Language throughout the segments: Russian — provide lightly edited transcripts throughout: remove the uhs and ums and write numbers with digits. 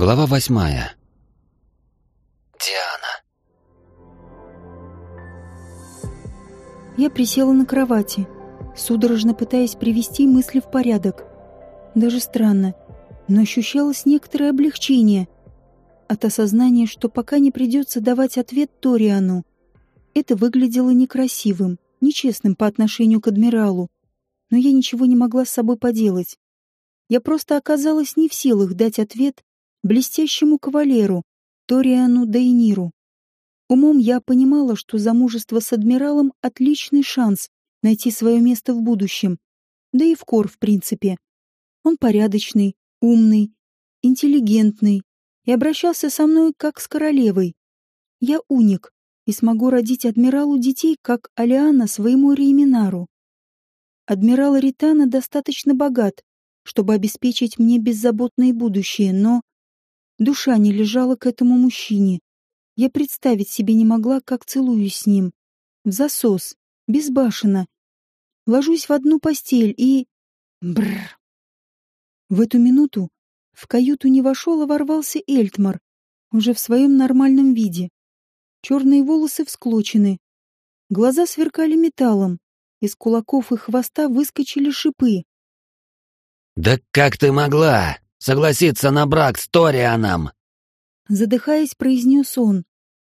Глава 8. Диана. Я присела на кровати, судорожно пытаясь привести мысли в порядок. Даже странно, но ощущалось некоторое облегчение от осознания, что пока не придется давать ответ Ториану. Это выглядело некрасивым, нечестным по отношению к адмиралу, но я ничего не могла с собой поделать. Я просто оказалась не в силах дать ответ блестящему кавалеру, Ториану Дейниру. Умом я понимала, что замужество с адмиралом — отличный шанс найти свое место в будущем. Да и Вкор, в принципе. Он порядочный, умный, интеллигентный и обращался со мной как с королевой. Я уник и смогу родить адмиралу детей, как Алиана своему Рейминару. Адмирал Ритана достаточно богат, чтобы обеспечить мне беззаботное будущее, но душа не лежала к этому мужчине. Я представить себе не могла, как целуюсь с ним. Взасос, безбашенно. Ложусь в одну постель и... Бррр. В эту минуту в каюту не вошел, а ворвался Эльтмар, уже в своем нормальном виде. Черные волосы всклочены. Глаза сверкали металлом. Из кулаков и хвоста выскочили шипы. «Да как ты могла согласиться на брак с Торианом?» Задыхаясь, произнес он.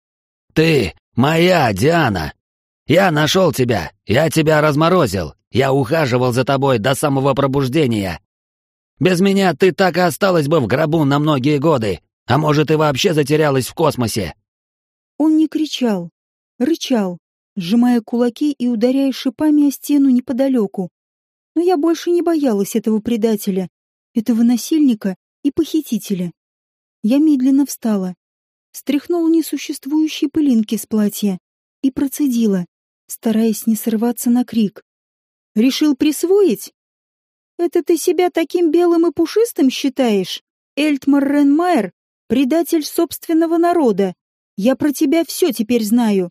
«Ты моя, Диана! Я нашел тебя, я тебя разморозил, я ухаживал за тобой до самого пробуждения. Без меня ты так и осталась бы в гробу на многие годы, а может и вообще затерялась в космосе». Он не кричал, рычал, сжимая кулаки и ударяя шипами о стену неподалеку. Но я больше не боялась этого предателя, этого насильника и похитителя. Я медленно встала, стряхнула несуществующие пылинки с платья и процедила, стараясь не сорваться на крик. «Решил присвоить? Это ты себя таким белым и пушистым считаешь? Эльтмар Ренмайер — предатель собственного народа. Я про тебя все теперь знаю.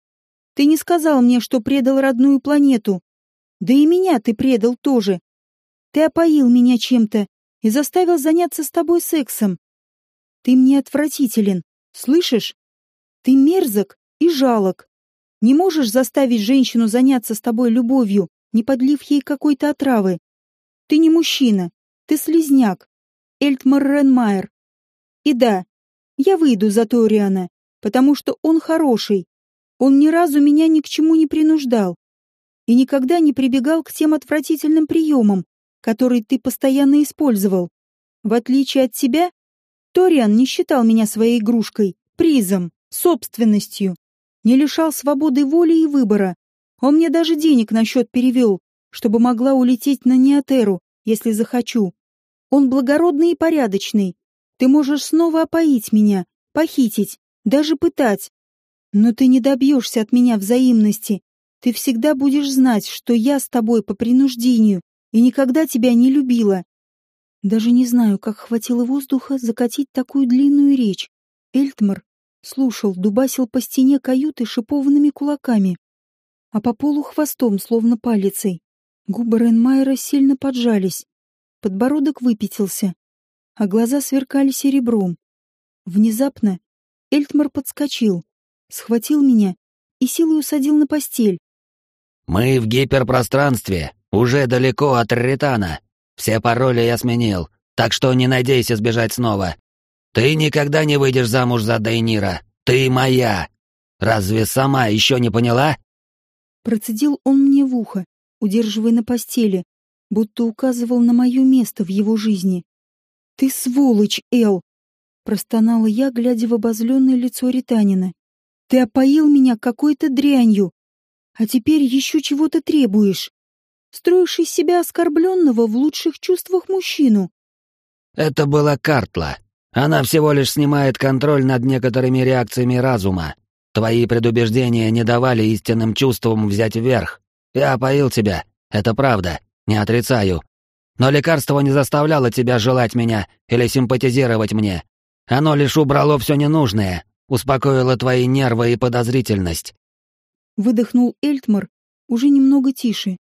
Ты не сказал мне, что предал родную планету. Да и меня ты предал тоже. Ты опоил меня чем-то и заставил заняться с тобой сексом. Ты мне отвратителен, слышишь? Ты мерзок и жалок. Не можешь заставить женщину заняться с тобой любовью, не подлив ей какой-то отравы. Ты не мужчина, ты слизняк, Эльтмар Ренмайер. И да, я выйду за Ториана, потому что он хороший. Он ни разу меня ни к чему не принуждал и никогда не прибегал к тем отвратительным приемам, которые ты постоянно использовал. В отличие от тебя, Ториан не считал меня своей игрушкой, призом, собственностью, не лишал свободы воли и выбора. Он мне даже денег на счет перевел, чтобы могла улететь на Неотеру, если захочу. Он благородный и порядочный. Ты можешь снова опоить меня, похитить, даже пытать. Но ты не добьешься от меня взаимности. Ты всегда будешь знать, что я с тобой по принуждению и никогда тебя не любила. Даже не знаю, как хватило воздуха закатить такую длинную речь. Эльтмар слушал, дубасил по стене каюты шипованными кулаками, а по полу хвостом, словно палицей. Губы Ренмайера сильно поджались, подбородок выпятился, а глаза сверкали серебром. Внезапно Эльтмар подскочил, схватил меня и силой усадил на постель. «Мы в гиперпространстве, уже далеко от Ритана. Все пароли я сменил, так что не надейся сбежать снова. Ты никогда не выйдешь замуж за Дейнира. Ты моя. Разве сама еще не поняла?» Процедил он мне в ухо, удерживая на постели, будто указывал на мое место в его жизни. «Ты сволочь, Эл!» — простонала я, глядя в обозленное лицо Ританина. «Ты опоил меня какой-то дрянью, а теперь еще чего-то требуешь. Строишь из себя оскорбленного в лучших чувствах мужчину». Это была Картла. Она всего лишь снимает контроль над некоторыми реакциями разума. Твои предубеждения не давали истинным чувствам взять вверх. Я опоил тебя, это правда, не отрицаю. Но лекарство не заставляло тебя желать меня или симпатизировать мне. Оно лишь убрало все ненужное, успокоило твои нервы и подозрительность. Выдохнул Эльтмар уже немного тише.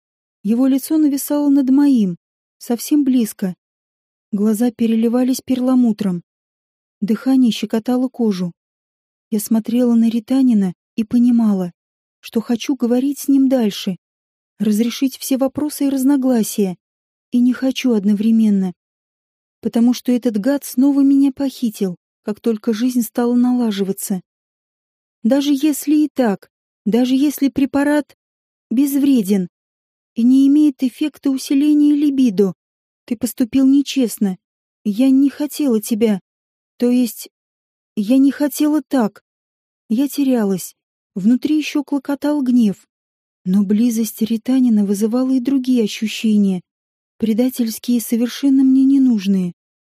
Его лицо нависало над моим, совсем близко. Глаза переливались перламутром, Дыхание щекотало кожу. Я смотрела на Ританина и понимала, что хочу говорить с ним дальше, разрешить все вопросы и разногласия, и не хочу одновременно, потому что этот гад снова меня похитил, как только жизнь стала налаживаться. Даже если и так, даже если препарат безвреден и не имеет эффекта усиления либидо, ты поступил нечестно. Я не хотела тебя. То есть, я не хотела так. Я терялась. Внутри еще клокотал гнев. Но близость Ританина вызывала и другие ощущения, предательские и совершенно мне ненужные.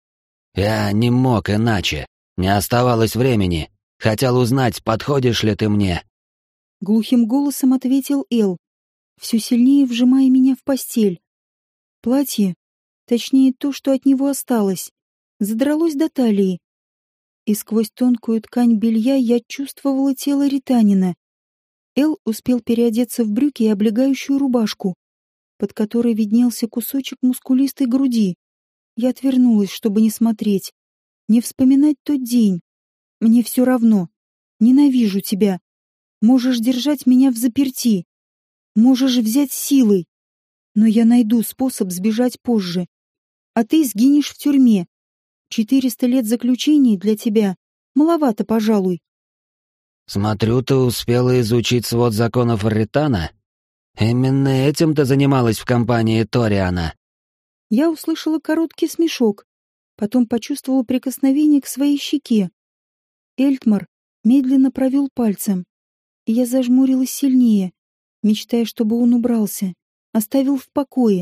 «Я не мог иначе. Не оставалось времени. Хотел узнать, подходишь ли ты мне». Глухим голосом ответил Эл, все сильнее вжимая меня в постель. Платье, точнее то, что от него осталось, задралось до талии, и сквозь тонкую ткань белья я чувствовала тело Ританина. Эл успел переодеться в брюки и облегающую рубашку, под которой виднелся кусочек мускулистой груди. Я отвернулась, чтобы не смотреть, не вспоминать тот день. Мне все равно. Ненавижу тебя. Можешь держать меня в заперти. Можешь взять силой. Но я найду способ сбежать позже. А ты сгинешь в тюрьме. 400 лет заключения для тебя маловато, пожалуй. «Смотрю, ты успела изучить свод законов Ритана. Именно этим ты занималась в компании Ториана». Я услышала короткий смешок, потом почувствовала прикосновение к своей щеке. Эльтмар медленно провел пальцем, и я зажмурилась сильнее, мечтая, чтобы он убрался, оставил в покое.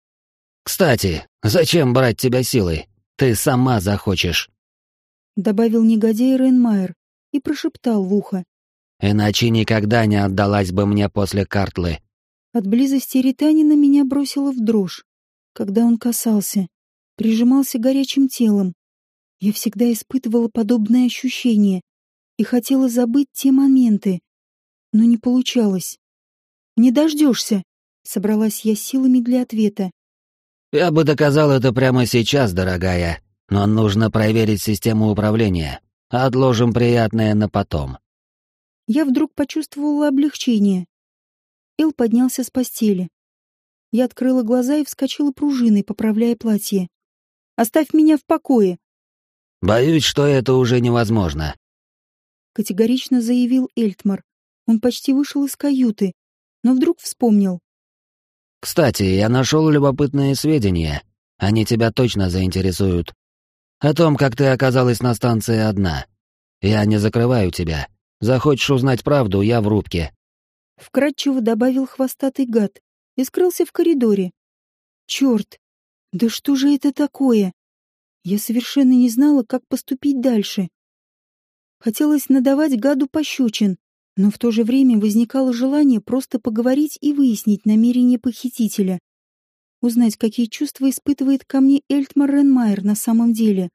«Кстати, зачем брать тебя силой? Ты сама захочешь». Добавил негодяй Рейнмайер и прошептал в ухо. «Иначе никогда не отдалась бы мне после Картлы». От близости Ританина меня бросило в дрожь, когда он касался, прижимался горячим телом. Я всегда испытывала подобное ощущение и хотела забыть те моменты, но не получалось. «Не дождешься!» — собралась я силами для ответа. «Я бы доказал это прямо сейчас, дорогая, но нужно проверить систему управления. Отложим приятное на потом». Я вдруг почувствовала облегчение. Эл поднялся с постели. Я открыла глаза и вскочила пружиной, поправляя платье. «Оставь меня в покое!» «Боюсь, что это уже невозможно». Категорично заявил Эльтмар. Он почти вышел из каюты, но вдруг вспомнил. «Кстати, я нашел любопытные сведения. Они тебя точно заинтересуют. О том, как ты оказалась на станции одна. Я не закрываю тебя. Захочешь узнать правду, я в рубке». Вкратчиво добавил хвостатый гад и скрылся в коридоре. Черт! Да что же это такое? Я совершенно не знала, как поступить дальше. Хотелось надавать гаду пощечин, но в то же время возникало желание просто поговорить и выяснить намерения похитителя. Узнать, какие чувства испытывает ко мне Эльтмар Рейнмайер на самом деле.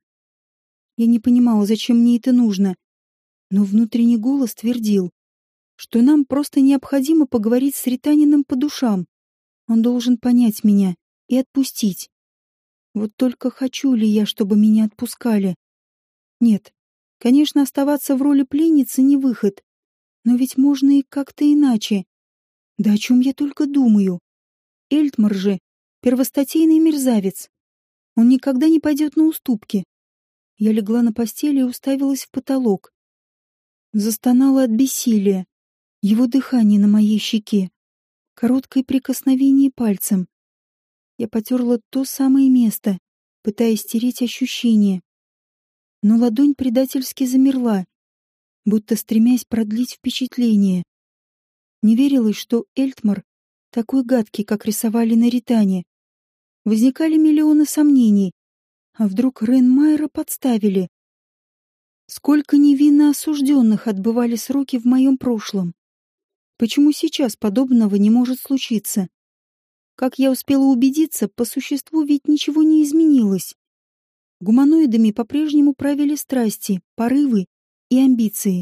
Я не понимала, зачем мне это нужно, но внутренний голос твердил, что нам просто необходимо поговорить с Ританином по душам. Он должен понять меня и отпустить. Вот только хочу ли я, чтобы меня отпускали? Нет, конечно, оставаться в роли пленницы не выход, но ведь можно и как-то иначе. Да о чем я только думаю. Эльтмар же — первостатейный мерзавец. Он никогда не пойдет на уступки. Я легла на постели и уставилась в потолок. Застонала от бессилия. Его дыхание на моей щеке. Короткое прикосновение пальцем. Я потерла то самое место, пытаясь стереть ощущение. Но ладонь предательски замерла, будто стремясь продлить впечатление. Не верилось, что Эльтмар такой гадкий, как рисовали на Ритане. Возникали миллионы сомнений. А вдруг Рейнмайера подставили? Сколько невинно осужденных отбывали сроки в моем прошлом? Почему сейчас подобного не может случиться? Как я успела убедиться, по существу ведь ничего не изменилось. Гуманоидами по-прежнему правили страсти, порывы и амбиции.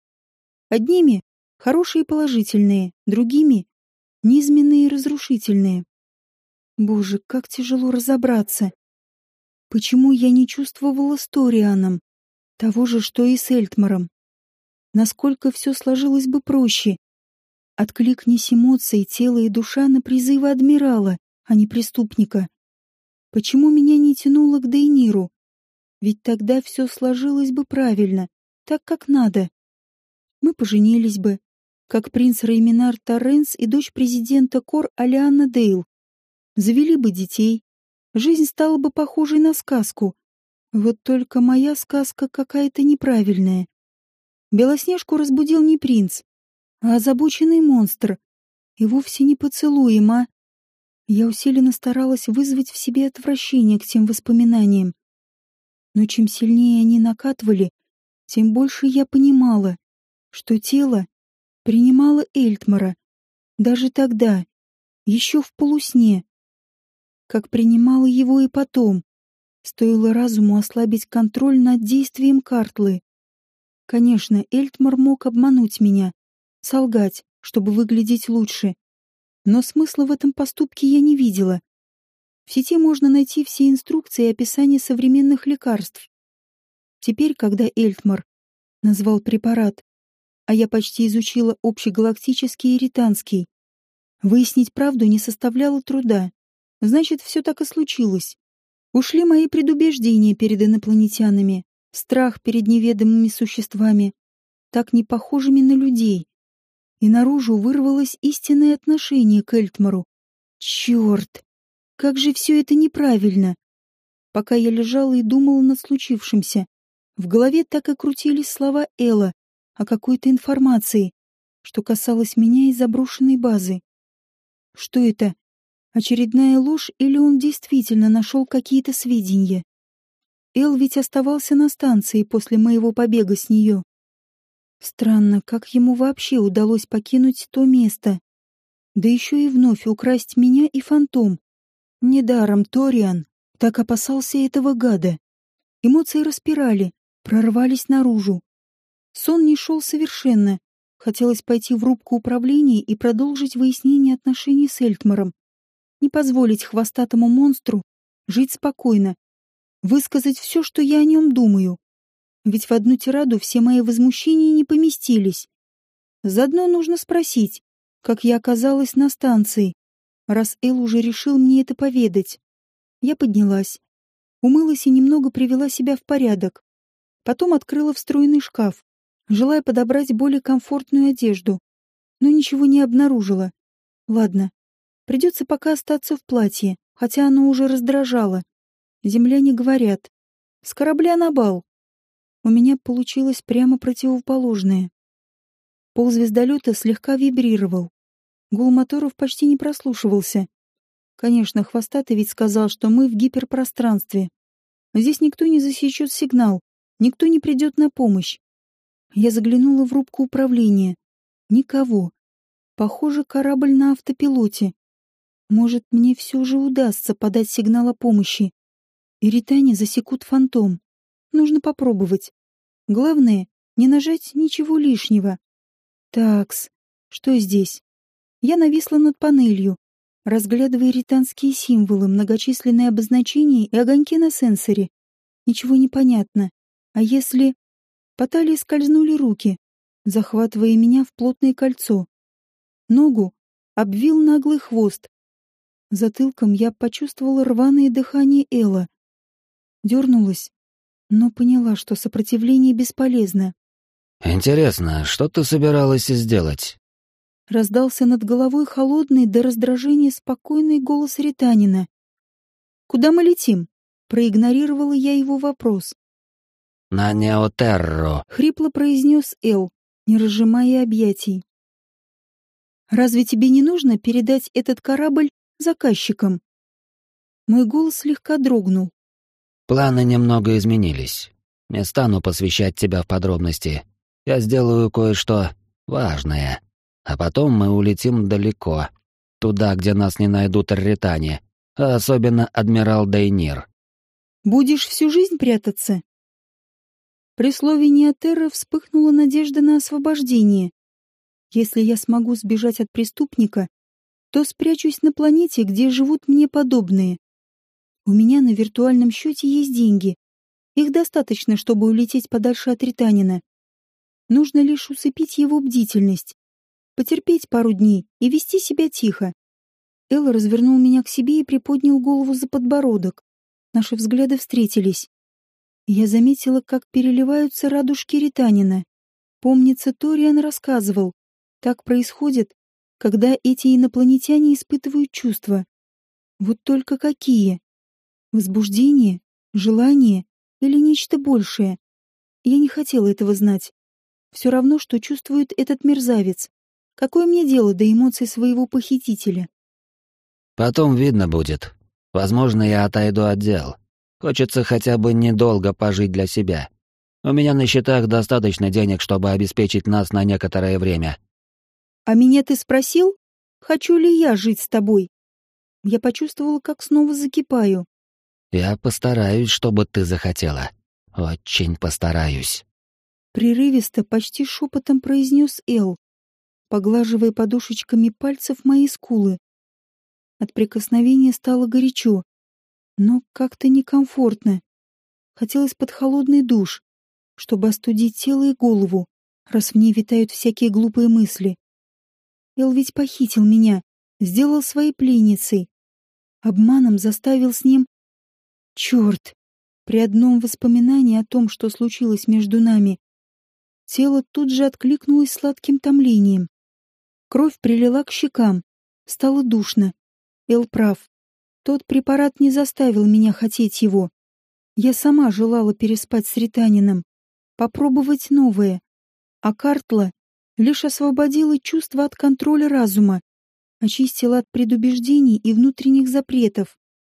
Одними — хорошие и положительные, другими — низменные и разрушительные. Боже, как тяжело разобраться. Почему я не чувствовала с Торианом? Того же, что и с Эльтмаром. Насколько все сложилось бы проще. Откликнись эмоции, тело и душа на призывы адмирала, а не преступника. Почему меня не тянуло к Дейниру? Ведь тогда все сложилось бы правильно, так как надо. Мы поженились бы, как принц Рейминар Торренс и дочь президента Кор Алианна Дейл. Завели бы детей. Жизнь стала бы похожей на сказку. Вот только моя сказка какая-то неправильная. Белоснежку разбудил не принц, а озабоченный монстр. И вовсе не поцелуем, а... Я усиленно старалась вызвать в себе отвращение к тем воспоминаниям. Но чем сильнее они накатывали, тем больше я понимала, что тело принимало Эльтмара. Даже тогда, еще в полусне. Как принимала его и потом. Стоило разуму ослабить контроль над действием Картлы. Конечно, Эльтмар мог обмануть меня, солгать, чтобы выглядеть лучше. Но смысла в этом поступке я не видела. В сети можно найти все инструкции и описания современных лекарств. Теперь, когда Эльтмар назвал препарат, а я почти изучила общегалактический и ританский, выяснить правду не составляло труда. Значит, все так и случилось. Ушли мои предубеждения перед инопланетянами, страх перед неведомыми существами, так не похожими на людей. И наружу вырвалось истинное отношение к Эльтмару. Черт! Как же все это неправильно! Пока я лежала и думала над случившимся, в голове так и крутились слова Элла о какой-то информации, что касалось меня и заброшенной базы. Что это? Очередная ложь или он действительно нашел какие-то сведения? Эл ведь оставался на станции после моего побега с нее. Странно, как ему вообще удалось покинуть то место. Да еще и вновь украсть меня и фантом. Недаром Ториан так опасался этого гада. Эмоции распирали, прорвались наружу. Сон не шел совершенно. Хотелось пойти в рубку управления и продолжить выяснение отношений с Эльтмаром. Не позволить хвостатому монстру жить спокойно. Высказать все, что я о нем думаю. Ведь в одну тираду все мои возмущения не поместились. Заодно нужно спросить, как я оказалась на станции, раз Эл уже решил мне это поведать. Я поднялась, умылась и немного привела себя в порядок. Потом открыла встроенный шкаф, желая подобрать более комфортную одежду, но ничего не обнаружила. Ладно, придется пока остаться в платье, хотя оно уже раздражало. Земляне говорят: с корабля на бал. У меня получилось прямо противоположное. Пол звездолета слегка вибрировал. Гул моторов почти не прослушивался. Конечно, хвостатый ведь сказал, что мы в гиперпространстве. Здесь никто не засечет сигнал, никто не придет на помощь. Я заглянула в рубку управления. Никого. Похоже, корабль на автопилоте. Может, мне все же удастся подать сигнал о помощи. И ритане засекут фантом. Нужно попробовать. Главное, не нажать ничего лишнего. Такс, что здесь? Я нависла над панелью, разглядывая ританские символы, многочисленные обозначения и огоньки на сенсоре. Ничего не понятно. А если... По талии скользнули руки, захватывая меня в плотное кольцо. Ногу обвил наглый хвост. Затылком я почувствовала рваное дыхание Элла. Дернулась, но поняла, что сопротивление бесполезно. «Интересно, что ты собиралась сделать?» Раздался над головой холодный до раздражения спокойный голос ританина. «Куда мы летим?» Проигнорировала я его вопрос. «На Неотерро». Хрипло произнес Эл, не разжимая объятий. «Разве тебе не нужно передать этот корабль заказчикам?» Мой голос слегка дрогнул. «Планы немного изменились. Не стану посвящать тебя в подробности. Я сделаю кое-что важное. А потом мы улетим далеко. Туда, где нас не найдут арритане, а особенно адмирал Дейнир». «Будешь всю жизнь прятаться?» При слове Неотерра вспыхнула надежда на освобождение. Если я смогу сбежать от преступника, то спрячусь на планете, где живут мне подобные. У меня на виртуальном счете есть деньги. Их достаточно, чтобы улететь подальше от Ританина. Нужно лишь усыпить его бдительность, потерпеть пару дней и вести себя тихо. Эл развернул меня к себе и приподнял голову за подбородок. Наши взгляды встретились. Я заметила, как переливаются радужки Ританина. Помнится, Ториан рассказывал, так происходит, когда эти инопланетяне испытывают чувства. Вот только какие? Возбуждение? Желание? Или нечто большее? Я не хотела этого знать. Все равно, что чувствует этот мерзавец. Какое мне дело до эмоций своего похитителя? Потом видно будет. Возможно, я отойду от дел. Хочется хотя бы недолго пожить для себя. У меня на счетах достаточно денег, чтобы обеспечить нас на некоторое время. А меня ты спросил, хочу ли я жить с тобой? Я почувствовала, как снова закипаю. Я постараюсь, чтобы ты захотела. Очень постараюсь. Прерывисто, почти шепотом произнес Эл, поглаживая подушечками пальцев мои скулы. От прикосновения стало горячо, но как-то некомфортно. Хотелось под холодный душ, чтобы остудить тело и голову, раз в ней витают всякие глупые мысли. Эл ведь похитил меня, сделал своей пленницей. Обманом заставил с ним... Черт! При одном воспоминании о том, что случилось между нами, тело тут же откликнулось сладким томлением. Кровь прилила к щекам, стало душно. Эл прав. Тот препарат не заставил меня хотеть его. Я сама желала переспать с Ританином, попробовать новое. А Картла лишь освободила чувства от контроля разума, очистила от предубеждений и внутренних запретов.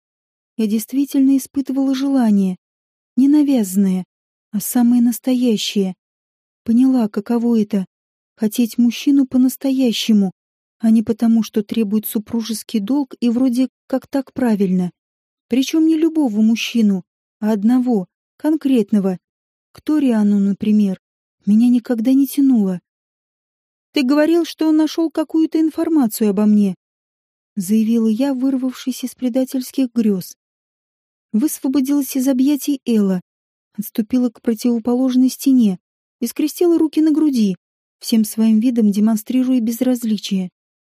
Я действительно испытывала желание, не навязанное, а самое настоящее. Поняла, каково это — хотеть мужчину по-настоящему, а не потому, что требует супружеский долг и вроде как так правильно. Причем не любого мужчину, а одного, конкретного. К Ториану, например, меня никогда не тянуло. «Ты говорил, что он нашел какую-то информацию обо мне», — заявила я, вырвавшись из предательских грез. Высвободилась из объятий Элла, отступила к противоположной стене и скрестила руки на груди, всем своим видом демонстрируя безразличие.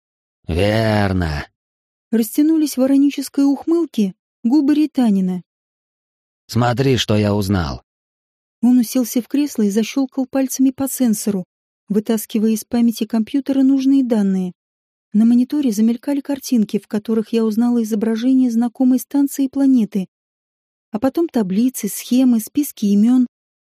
«Верно!» Растянулись в иронической ухмылке губы Ританина. «Смотри, что я узнал!» Он уселся в кресло и защелкал пальцами по сенсору, вытаскивая из памяти компьютера нужные данные. На мониторе замелькали картинки, в которых я узнала изображение знакомой станции и планеты. А потом таблицы, схемы, списки имен.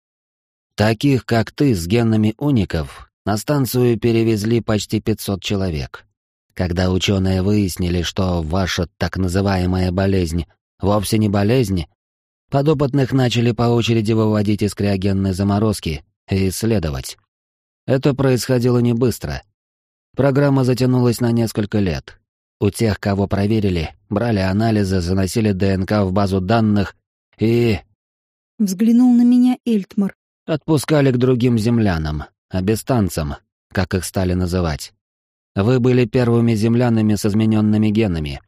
Таких, как ты, с генами уников, на станцию перевезли почти 500 человек. Когда ученые выяснили, что ваша так называемая болезнь вовсе не болезнь, подопытных начали по очереди выводить из криогенной заморозки и исследовать. Это происходило не быстро. Программа затянулась на несколько лет. У тех, кого проверили, брали анализы, заносили ДНК в базу данных и... Взглянул на меня Эльтмар. Отпускали к другим землянам, абистанцам, как их стали называть. Вы были первыми землянами с измененными генами.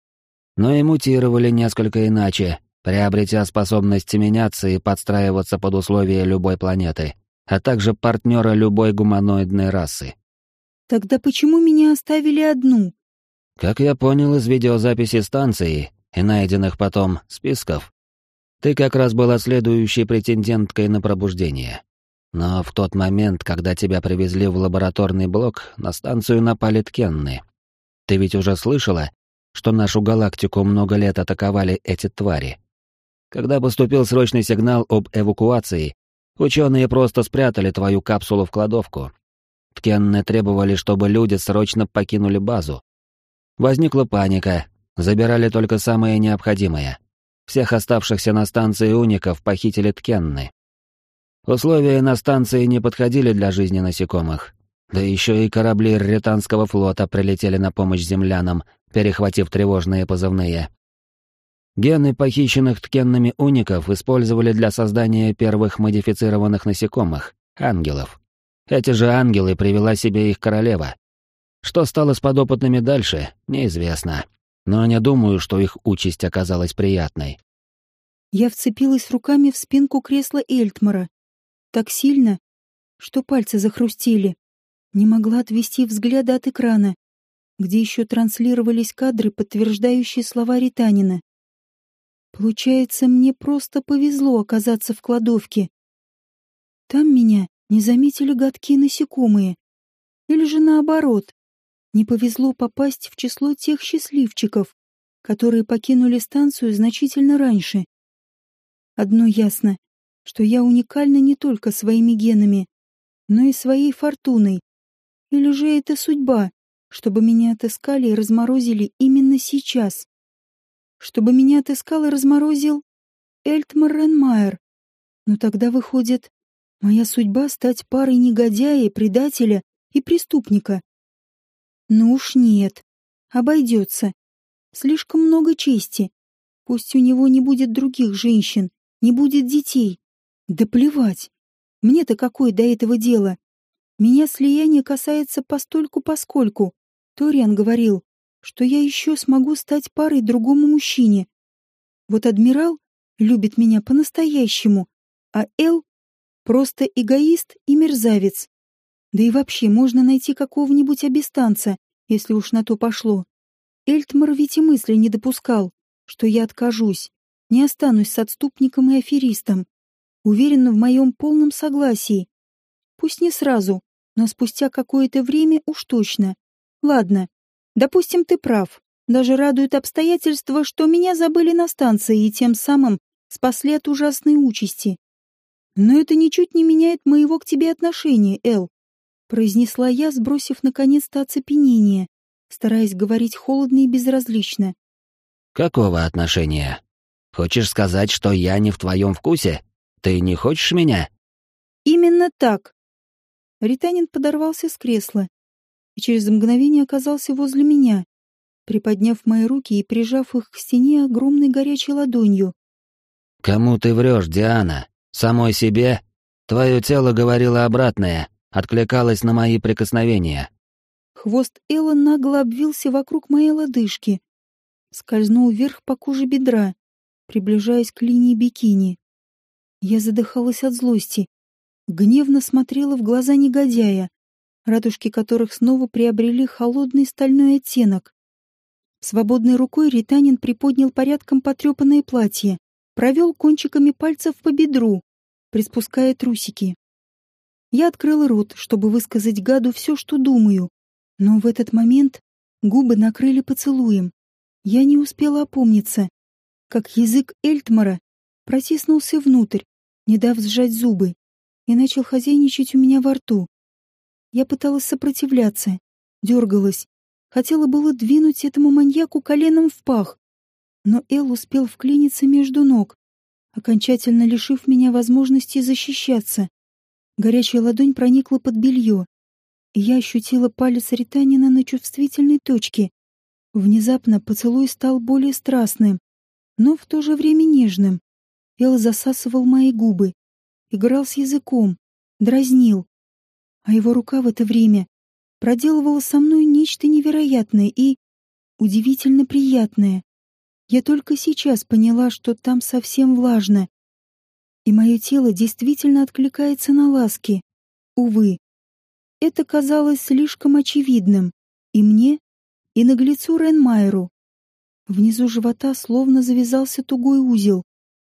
Но и мутировали несколько иначе, приобретя способность меняться и подстраиваться под условия любой планеты, а также партнера любой гуманоидной расы. Тогда почему меня оставили одну? Как я понял из видеозаписи станции и найденных потом списков, ты как раз была следующей претенденткой на пробуждение. Но в тот момент, когда тебя привезли в лабораторный блок, на станцию напали ткенны. Ты ведь уже слышала, что нашу галактику много лет атаковали эти твари? Когда поступил срочный сигнал об эвакуации, ученые просто спрятали твою капсулу в кладовку. Ткенны требовали, чтобы люди срочно покинули базу. Возникла паника, забирали только самое необходимое. Всех оставшихся на станции уников похитили ткенны. Условия на станции не подходили для жизни насекомых. Да еще и корабли Рретанского флота прилетели на помощь землянам, перехватив тревожные позывные. Гены похищенных ткенными уников использовали для создания первых модифицированных насекомых — ангелов. Эти же ангелы привела себе их королева. Что стало с подопытными дальше, неизвестно. Но не думаю, что их участь оказалась приятной. Я вцепилась руками в спинку кресла Эльтмара. Так сильно, что пальцы захрустели. Не могла отвести взгляда от экрана, где еще транслировались кадры, подтверждающие слова Ританина. Получается, мне просто повезло оказаться в кладовке. Там меня не заметили гадкие насекомые. Или же наоборот, не повезло попасть в число тех счастливчиков, которые покинули станцию значительно раньше. Одно ясно, что я уникальна не только своими генами, но и своей фортуной. Или же это судьба, чтобы меня отыскали и разморозили именно сейчас? Чтобы меня отыскал и разморозил Эльтмар Ренмайер. Но тогда выходит, моя судьба стать парой негодяя, предателя и преступника. Ну уж нет, обойдется. Слишком много чести. Пусть у него не будет других женщин, не будет детей. Да плевать. Мне-то какое до этого дело? Меня слияние касается постольку-поскольку. Ториан говорил, что я еще смогу стать парой другому мужчине. Вот адмирал любит меня по-настоящему, а Эл просто эгоист и мерзавец. Да и вообще можно найти какого-нибудь абистанца, если уж на то пошло. Эльтмар ведь и мысли не допускал, что я откажусь, не останусь с отступником и аферистом. Уверена в моем полном согласии. Пусть не сразу, но спустя какое-то время уж точно. Ладно, допустим, ты прав. Даже радует обстоятельство, что меня забыли на станции и тем самым спасли от ужасной участи. Но это ничуть не меняет моего к тебе отношения, Эл, произнесла я, сбросив наконец-то оцепенение, стараясь говорить холодно и безразлично. Какого отношения? Хочешь сказать, что я не в твоем вкусе? Ты не хочешь меня? Именно так. Ританин подорвался с кресла и через мгновение оказался возле меня, приподняв мои руки и прижав их к стене огромной горячей ладонью. Кому ты врешь, Диана? Самой себе? Твое тело говорило обратное, откликалось на мои прикосновения. Хвост Элла нагло обвился вокруг моей лодыжки, скользнул вверх по коже бедра, приближаясь к линии бикини. Я задыхалась от злости, гневно смотрела в глаза негодяя, радужки которых снова приобрели холодный стальной оттенок. Свободной рукой Ританин приподнял порядком потрепанное платье, провел кончиками пальцев по бедру, приспуская трусики. Я открыла рот, чтобы высказать гаду все, что думаю, но в этот момент губы накрыли поцелуем. Я не успела опомниться, как язык Эльтмара протиснулся внутрь, не дав сжать зубы, и начал хозяйничать у меня во рту. Я пыталась сопротивляться, дергалась, хотела было двинуть этому маньяку коленом в пах, но Эл успел вклиниться между ног, окончательно лишив меня возможности защищаться. Горячая ладонь проникла под белье, и я ощутила палец Ританина на чувствительной точке. Внезапно поцелуй стал более страстным, но в то же время нежным. Эл засасывал мои губы, играл с языком, дразнил, а его рука в это время проделывала со мной нечто невероятное и удивительно приятное. Я только сейчас поняла, что там совсем влажно, и мое тело действительно откликается на ласки. Увы, это казалось слишком очевидным и мне, и наглецу Ренмайеру. Внизу живота словно завязался тугой узел,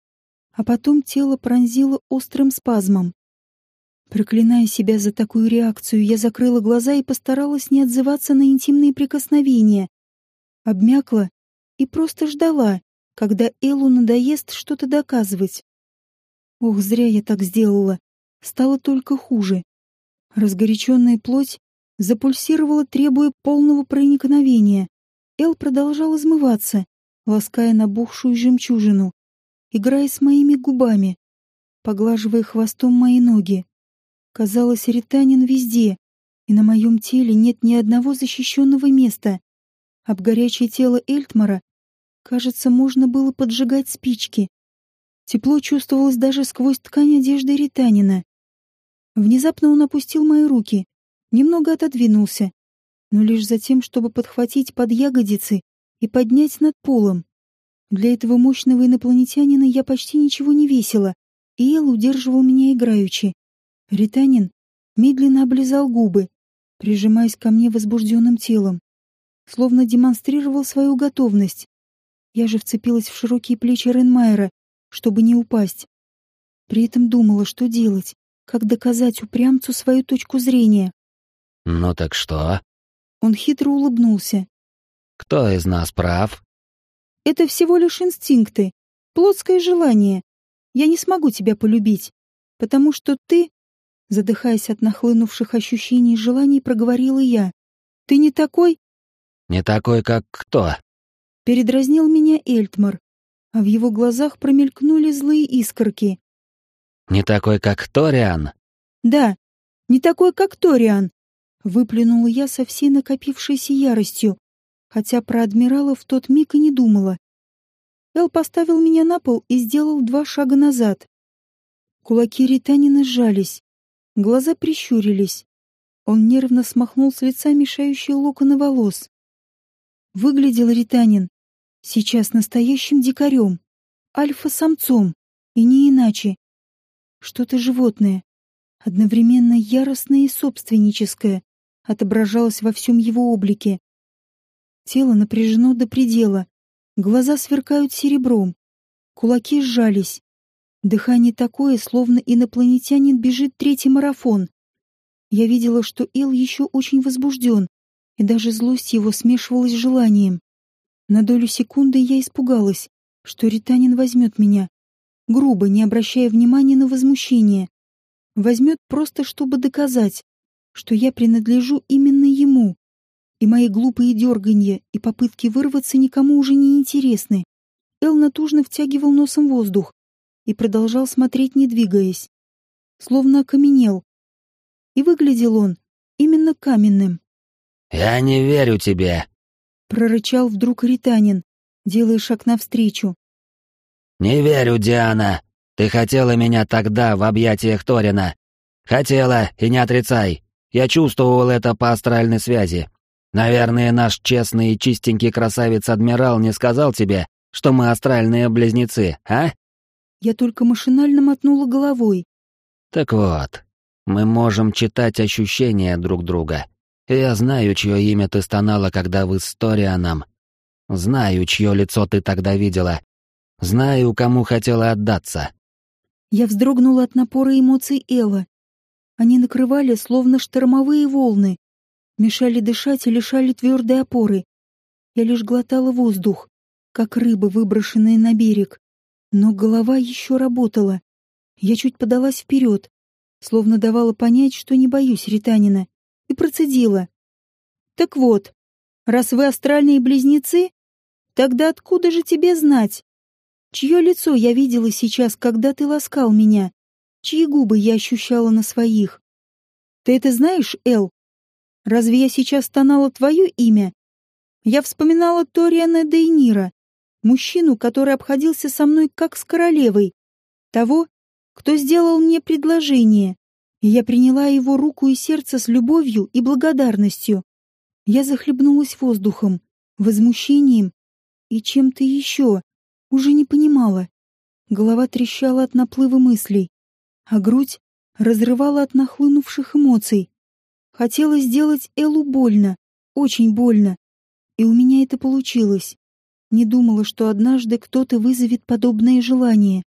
а потом тело пронзило острым спазмом. Проклиная себя за такую реакцию, я закрыла глаза и постаралась не отзываться на интимные прикосновения. Обмякла и просто ждала, когда Эллу надоест что-то доказывать. Ох, зря я так сделала. Стало только хуже. Разгоряченная плоть запульсировала, требуя полного проникновения. Эл продолжал измываться, лаская набухшую жемчужину, играя с моими губами, поглаживая хвостом мои ноги. Казалось, Ританин везде, и на моем теле нет ни одного защищенного места. Об горячее тело Эльтмара, кажется, можно было поджигать спички. Тепло чувствовалось даже сквозь ткань одежды Ританина. Внезапно он опустил мои руки, немного отодвинулся, но лишь за тем, чтобы подхватить под ягодицы и поднять над полом. Для этого мощного инопланетянина я почти ничего не весила, и Эл удерживал меня играючи. Ританин медленно облизал губы, прижимаясь ко мне возбужденным телом, словно демонстрировал свою готовность. Я же вцепилась в широкие плечи Ренмайера, чтобы не упасть. При этом думала, что делать, как доказать упрямцу свою точку зрения. «Ну так что? Он хитро улыбнулся. Кто из нас прав?» «Это всего лишь инстинкты, плотское желание. Я не смогу тебя полюбить, потому что ты...» Задыхаясь от нахлынувших ощущений и желаний, проговорила я. «Ты не такой...» «Не такой, как кто?» Передразнил меня Эльтмар, а в его глазах промелькнули злые искорки. «Не такой, как Ториан?» «Да, не такой, как Ториан», — выплюнула я со всей накопившейся яростью, хотя про адмирала в тот миг и не думала. Эл поставил меня на пол и сделал 2 шага назад. Кулаки Ританина сжались, глаза прищурились. Он нервно смахнул с лица мешающие локоны волос. Выглядел Ританин сейчас настоящим дикарем, альфа-самцом, и не иначе. Что-то животное, одновременно яростное и собственническое, отображалось во всем его облике. Тело напряжено до предела, глаза сверкают серебром, кулаки сжались. Дыхание такое, словно инопланетянин бежит 3-й марафон. Я видела, что Эл еще очень возбужден, и даже злость его смешивалась с желанием. На долю секунды я испугалась, что Ританин возьмет меня, грубо, не обращая внимания на возмущение. Возьмет просто, чтобы доказать, что я принадлежу именно ему, и мои глупые дерганья и попытки вырваться никому уже не интересны. Эл натужно втягивал носом воздух и продолжал смотреть, не двигаясь, словно окаменел. И выглядел он именно каменным. «Я не верю тебе», — прорычал вдруг Ританин, делая шаг навстречу. «Не верю, Диана. Ты хотела меня тогда в объятиях Торина. Хотела, и не отрицай. Я чувствовал это по астральной связи. Наверное, наш честный и чистенький красавец-адмирал не сказал тебе, что мы астральные близнецы, а?» Я только машинально мотнула головой. «Так вот, мы можем читать ощущения друг друга. И я знаю, чье имя ты стонала, когда вы с Торианом. Знаю, чье лицо ты тогда видела. Знаю, кому хотела отдаться». Я вздрогнула от напора эмоций Элла. Они накрывали, словно штормовые волны, мешали дышать и лишали твердой опоры. Я лишь глотала воздух, как рыба, выброшенная на берег. Но голова еще работала. Я чуть подалась вперед, словно давала понять, что не боюсь Ританина, и процедила. «Так вот, раз вы астральные близнецы, тогда откуда же тебе знать? Чье лицо я видела сейчас, когда ты ласкал меня? Чьи губы я ощущала на своих? Ты это знаешь, Эл? Разве я сейчас стонала твое имя? Я вспоминала Ториана Дейнира, мужчину, который обходился со мной как с королевой, того, кто сделал мне предложение, и я приняла его руку и сердце с любовью и благодарностью. Я захлебнулась воздухом, возмущением и чем-то еще, уже не понимала. Голова трещала от наплыва мыслей, а грудь разрывала от нахлынувших эмоций. Хотела сделать Эллу больно, очень больно, и у меня это получилось. Не думала, что однажды кто-то вызовет подобное желание.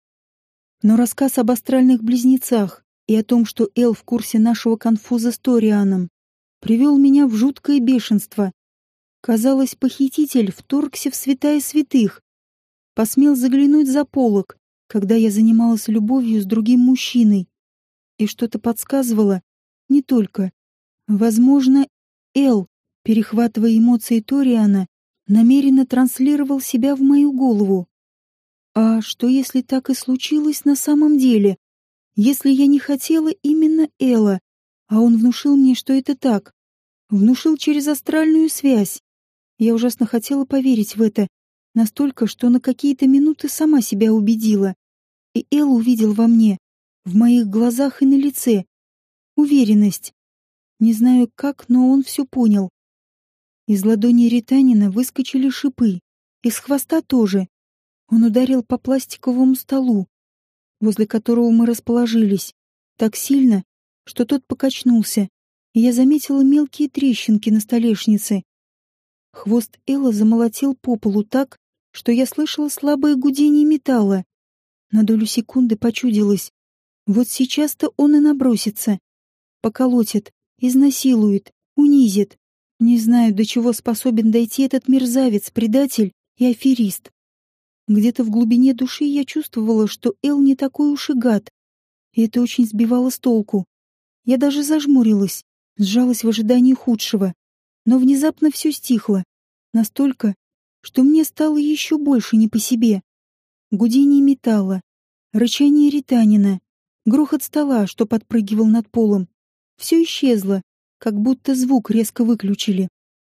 Но рассказ об астральных близнецах и о том, что Эл в курсе нашего конфуза с Торианом, привел меня в жуткое бешенство. Казалось, похититель вторгся в святая святых, посмел заглянуть за полог, когда я занималась любовью с другим мужчиной. И что-то подсказывало, не только. Возможно, Эл, перехватывая эмоции Ториана, намеренно транслировал себя в мою голову. А что, если так и случилось на самом деле? Если я не хотела именно Элла, а он внушил мне, что это так? Внушил через астральную связь. Я ужасно хотела поверить в это, настолько, что на какие-то минуты сама себя убедила. И Эл увидел во мне, в моих глазах и на лице, уверенность. Не знаю как, но он все понял. Из ладони Ританина выскочили шипы, из хвоста тоже. Он ударил по пластиковому столу, возле которого мы расположились, так сильно, что тот покачнулся, и я заметила мелкие трещинки на столешнице. Хвост Элла замолотил по полу так, что я слышала слабое гудение металла. На долю секунды почудилось. Вот сейчас-то он и набросится. Поколотит, изнасилует, унизит. Не знаю, до чего способен дойти этот мерзавец, предатель и аферист. Где-то в глубине души я чувствовала, что Эл не такой уж и гад, и это очень сбивало с толку. Я даже зажмурилась, сжалась в ожидании худшего, но внезапно все стихло, настолько, что мне стало еще больше не по себе. Гудение металла, рычание ританина, грохот стола, что подпрыгивал над полом. Все исчезло, как будто звук резко выключили.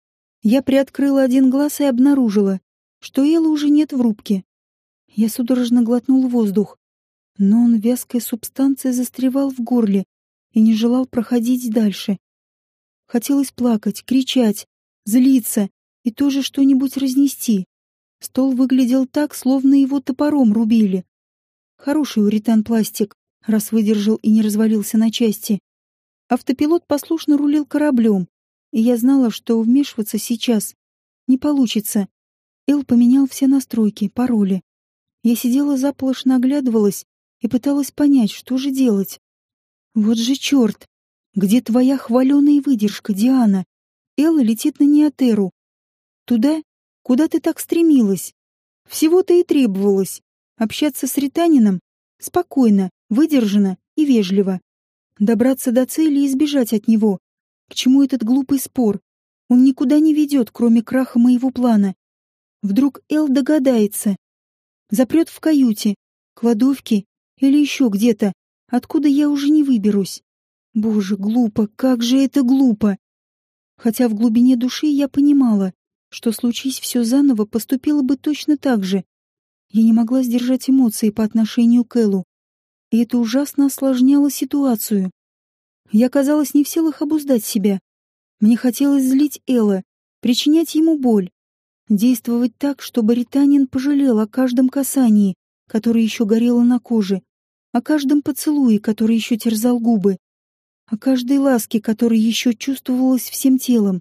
Я приоткрыла один глаз и обнаружила, что Элла уже нет в рубке. Я судорожно глотнул воздух, но он вязкой субстанцией застревал в горле и не желал проходить дальше. Хотелось плакать, кричать, злиться и тоже что-нибудь разнести. Стол выглядел так, словно его топором рубили. Хороший уритан пластик, раз выдержал и не развалился на части. Автопилот послушно рулил кораблем, и я знала, что вмешиваться сейчас не получится. Эл поменял все настройки, пароли. Я сидела заполошно, оглядывалась и пыталась понять, что же делать. Вот же черт! Где твоя хваленая выдержка, Диана? Элла летит на Неотеру. Туда, куда ты так стремилась. Всего-то и требовалось. Общаться с ританином спокойно, выдержанно и вежливо. Добраться до цели и избежать от него. К чему этот глупый спор? Он никуда не ведет, кроме краха моего плана. Вдруг Эл догадается. Запрет в каюте, кладовке или еще где-то, откуда я уже не выберусь. Боже, глупо, как же это глупо! Хотя в глубине души я понимала, что, случись все заново, поступила бы точно так же. Я не могла сдержать эмоции по отношению к Эллу, и это ужасно осложняло ситуацию. Я казалась не в силах обуздать себя. Мне хотелось злить Элла, причинять ему боль, действовать так, чтобы ританин пожалел о каждом касании, которое еще горело на коже, о каждом поцелуе, который еще терзал губы, о каждой ласке, которая еще чувствовалась всем телом.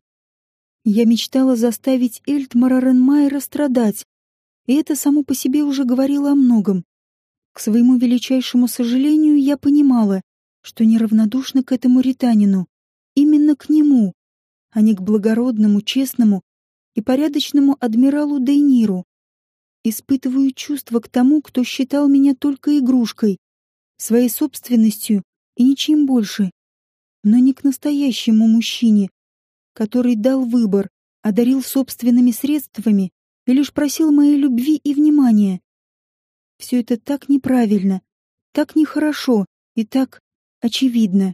Я мечтала заставить Эльтмара Ренмайера страдать, и это само по себе уже говорило о многом. К своему величайшему сожалению, я понимала, что неравнодушна к этому ританину, именно к нему, а не к благородному, честному и порядочному адмиралу Дейниру. Испытываю чувства к тому, кто считал меня только игрушкой, своей собственностью и ничем больше, но не к настоящему мужчине, который дал выбор, одарил собственными средствами и лишь просил моей любви и внимания. Все это так неправильно, так нехорошо и так очевидно.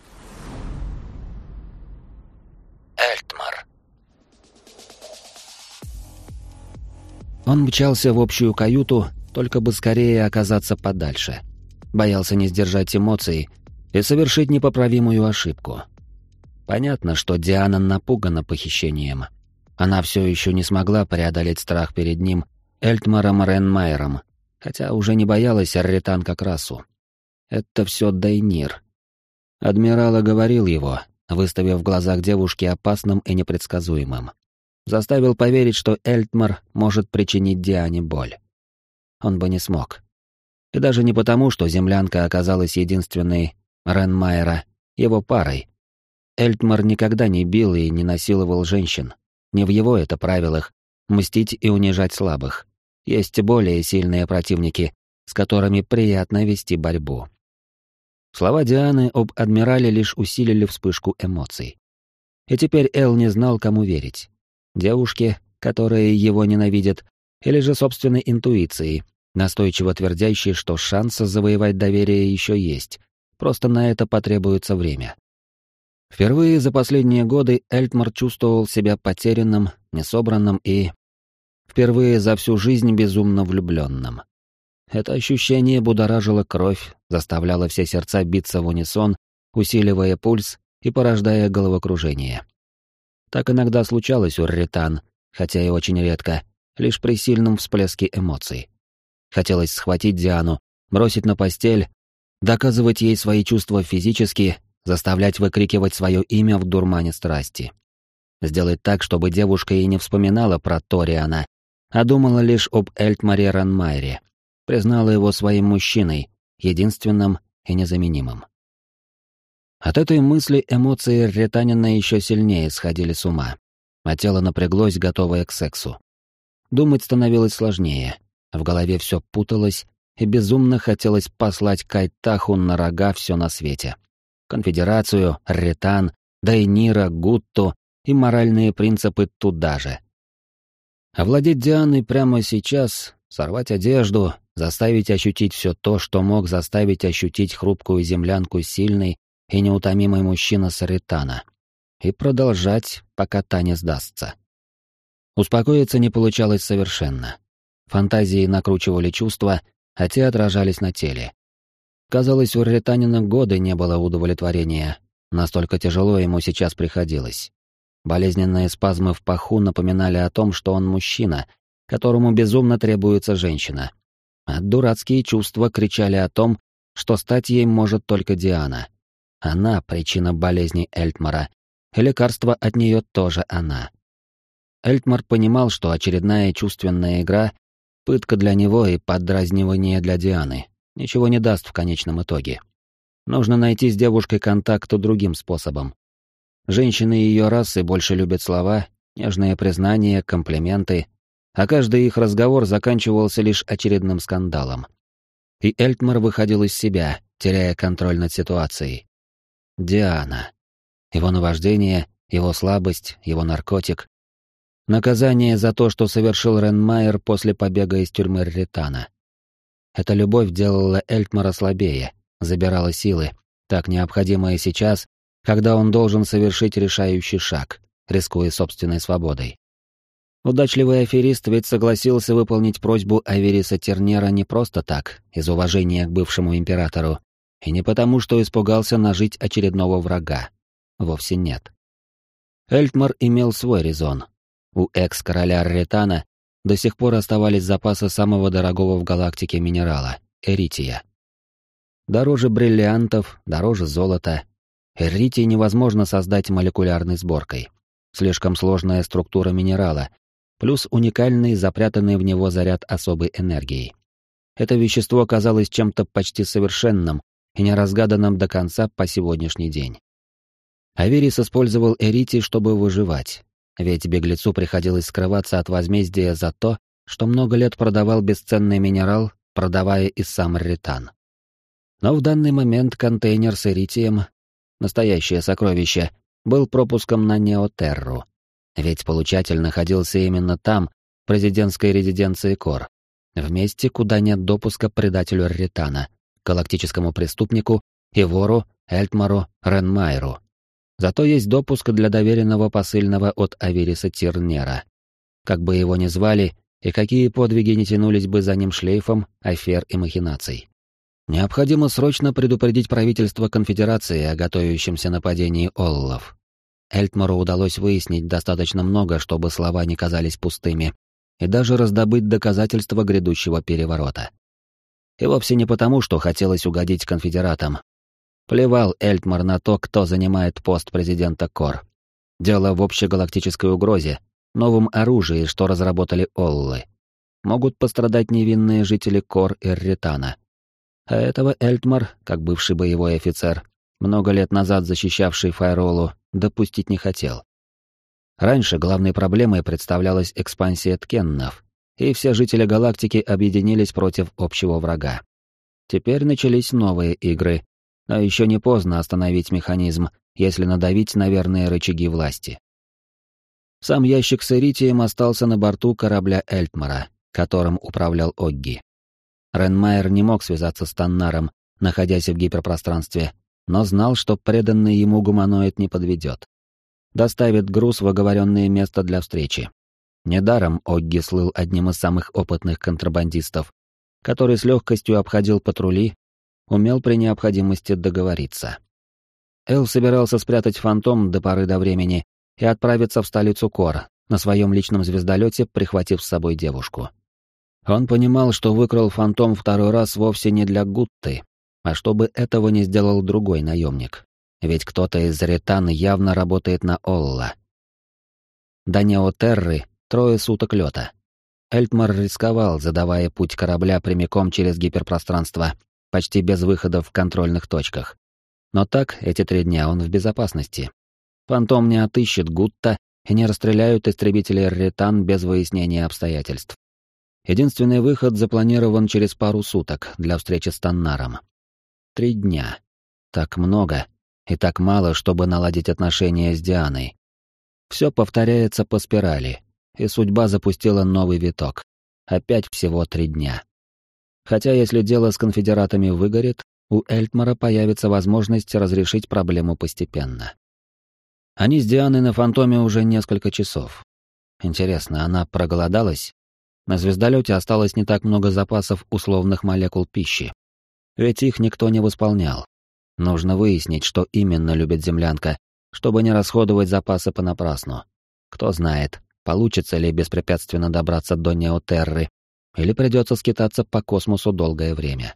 Эльтмар. Он мчался в общую каюту, только бы скорее оказаться подальше. Боялся не сдержать эмоций и совершить непоправимую ошибку. Понятно, что Диана напугана похищением. Она все еще не смогла преодолеть страх перед ним, Эльтмаром Ренмайером, хотя уже не боялась Арритан как расу. Это все Дейнир. Адмирал оговорил его, выставив в глазах девушки опасным и непредсказуемым. Заставил поверить, что Эльтмар может причинить Диане боль. Он бы не смог. И даже не потому, что землянка оказалась единственной Ренмайера, его парой. Эльтмар никогда не бил и не насиловал женщин. Не в его это правилах мстить и унижать слабых. Есть более сильные противники, с которыми приятно вести борьбу. Слова Дианы об адмирале лишь усилили вспышку эмоций. И теперь Эл не знал, кому верить. Девушке, которые его ненавидят, или же собственной интуиции, настойчиво твердящей, что шансы завоевать доверие еще есть, просто на это потребуется время. Впервые за последние годы Эльтмар чувствовал себя потерянным, несобранным и... впервые за всю жизнь безумно влюбленным. Это ощущение будоражило кровь, заставляло все сердца биться в унисон, усиливая пульс и порождая головокружение. Так иногда случалось у Ритан, хотя и очень редко, лишь при сильном всплеске эмоций. Хотелось схватить Диану, бросить на постель, доказывать ей свои чувства физически, заставлять выкрикивать свое имя в дурмане страсти. Сделать так, чтобы девушка и не вспоминала про Ториана, а думала лишь об Эльтмаре Ренмайре, признала его своим мужчиной, единственным и незаменимым. От этой мысли эмоции Рретанина еще сильнее сходили с ума, а тело напряглось, готовое к сексу. Думать становилось сложнее, в голове все путалось, и безумно хотелось послать Кайтаху на рога все на свете. Конфедерацию, Рретан, Дайнира, Гутту и моральные принципы туда же. Овладеть Дианой прямо сейчас, сорвать одежду, заставить ощутить все то, что мог заставить ощутить хрупкую землянку сильной и неутомимый мужчина с Рретана. И продолжать, пока та не сдастся. Успокоиться не получалось совершенно. Фантазии накручивали чувства, а те отражались на теле. Казалось, у Рретанина годы не было удовлетворения, настолько тяжело ему сейчас приходилось. Болезненные спазмы в паху напоминали о том, что он мужчина, которому безумно требуется женщина. А дурацкие чувства кричали о том, что стать ей может только Диана. Она — причина болезни Эльтмара, и лекарство от нее тоже она. Эльтмар понимал, что очередная чувственная игра — пытка для него и поддразнивание для Дианы, ничего не даст в конечном итоге. Нужно найти с девушкой контакт другим способом. Женщины ее расы больше любят слова, нежные признания, комплименты, а каждый их разговор заканчивался лишь очередным скандалом. И Эльтмар выходил из себя, теряя контроль над ситуацией. Диана. Его наваждение, его слабость, его наркотик. Наказание за то, что совершил Ренмайер после побега из тюрьмы Рретана. Эта любовь делала Эльтмара слабее, забирала силы, так необходимые сейчас, когда он должен совершить решающий шаг, рискуя собственной свободой. Удачливый аферист ведь согласился выполнить просьбу Авериса Тернера не просто так, из уважения к бывшему императору, и не потому, что испугался нажить очередного врага. Вовсе нет. Эльтмар имел свой резон. У экс-короля Рретана до сих пор оставались запасы самого дорогого в галактике минерала — эрития. Дороже бриллиантов, дороже золота. Эритий невозможно создать молекулярной сборкой. Слишком сложная структура минерала, плюс уникальный запрятанный в него заряд особой энергии. Это вещество казалось чем-то почти совершенным и неразгаданным до конца по сегодняшний день. Аверис использовал эритий, чтобы выживать, ведь беглецу приходилось скрываться от возмездия за то, что много лет продавал бесценный минерал, продавая и сам Рретан. Но в данный момент контейнер с эритием, настоящее сокровище, был пропуском на Неотерру, ведь получатель находился именно там, в президентской резиденции Кор, в месте, куда нет допуска предателю Рретана, галактическому преступнику и вору Эльтмару Ренмайеру. Зато есть допуск для доверенного посыльного от Авериса Тернера. Как бы его ни звали, и какие подвиги не тянулись бы за ним шлейфом афер и махинаций. Необходимо срочно предупредить правительство конфедерации о готовящемся нападении Оллов. Эльтмару удалось выяснить достаточно много, чтобы слова не казались пустыми, и даже раздобыть доказательства грядущего переворота. И вовсе не потому, что хотелось угодить конфедератам. Плевал Эльтмар на то, кто занимает пост президента Кор. Дело в общегалактической угрозе, новом оружии, что разработали Оллы. Могут пострадать невинные жители Кор и Рретана. А этого Эльтмар, как бывший боевой офицер, много лет назад защищавший Файролу, допустить не хотел. Раньше главной проблемой представлялась экспансия ткеннов, и все жители галактики объединились против общего врага. Теперь начались новые игры, но еще не поздно остановить механизм, если надавить на верные рычаги власти. Сам ящик с эритием остался на борту корабля Эльтмара, которым управлял Огги. Ренмайер не мог связаться с Таннаром, находясь в гиперпространстве, но знал, что преданный ему гуманоид не подведет. Доставит груз в оговоренное место для встречи. Недаром Огги слыл одним из самых опытных контрабандистов, который с легкостью обходил патрули, умел при необходимости договориться. Эл собирался спрятать фантом до поры до времени и отправиться в столицу Кор, на своем личном звездолете, прихватив с собой девушку. Он понимал, что выкрал фантом второй раз вовсе не для Гутты, а чтобы этого не сделал другой наемник. Ведь кто-то из Ретан явно работает на Олла. До Неотерры 3 суток лёта. Эльтмар рисковал, задавая путь корабля прямиком через гиперпространство, почти без выходов в контрольных точках. Но так, эти 3 дня он в безопасности. Фантом не отыщет Гутта и не расстреляют истребители Ретан без выяснения обстоятельств. Единственный выход запланирован через пару суток для встречи с Таннаром. 3 дня. Так много и так мало, чтобы наладить отношения с Дианой. Все повторяется по спирали, и судьба запустила новый виток. Опять всего 3 дня. Хотя если дело с конфедератами выгорит, у Эльтмара появится возможность разрешить проблему постепенно. Они с Дианой на Фантоме уже несколько часов. Интересно, она проголодалась? На звездолете осталось не так много запасов условных молекул пищи. Ведь их никто не восполнял. Нужно выяснить, что именно любит землянка, чтобы не расходовать запасы понапрасну. Кто знает, получится ли беспрепятственно добраться до Неотерры, или придется скитаться по космосу долгое время.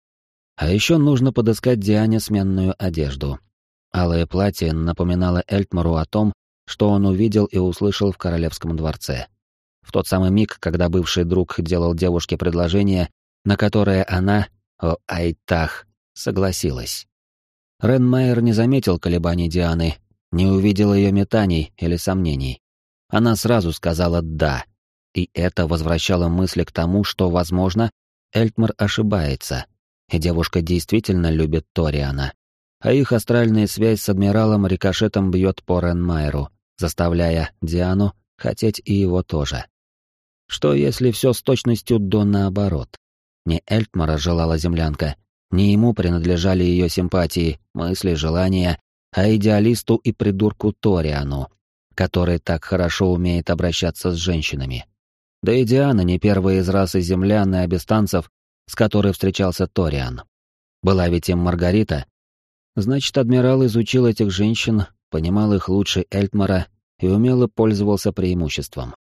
А еще нужно подыскать Диане сменную одежду. Алое платье напоминало Эльтмару о том, что он увидел и услышал в Королевском дворце. В тот самый миг, когда бывший друг делал девушке предложение, на которое она, о Айтах, согласилась. Ренмайер не заметил колебаний Дианы, не увидел ее метаний или сомнений. Она сразу сказала «да», и это возвращало мысли к тому, что, возможно, Эльтмар ошибается, и девушка действительно любит Ториана, а их астральная связь с адмиралом рикошетом бьет по Ренмайеру, заставляя Диану хотеть и его тоже. Что если все с точностью до наоборот? Не Эльтмара желала землянка, не ему принадлежали ее симпатии, мысли, желания, а идеалисту и придурку Ториану, который так хорошо умеет обращаться с женщинами. Да и Диана не первая из расы землян и абистанцев, с которой встречался Ториан. Была ведь им Маргарита. Значит, адмирал изучил этих женщин, понимал их лучше Эльтмара и умело пользовался преимуществом.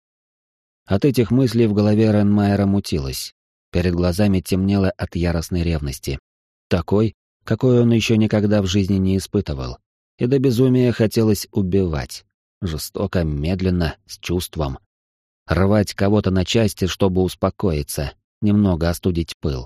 От этих мыслей в голове Ренмайера мутилось. Перед глазами темнело от яростной ревности. Такой, какой он еще никогда в жизни не испытывал. И до безумия хотелось убивать. Жестоко, медленно, с чувством. Рвать кого-то на части, чтобы успокоиться, немного остудить пыл.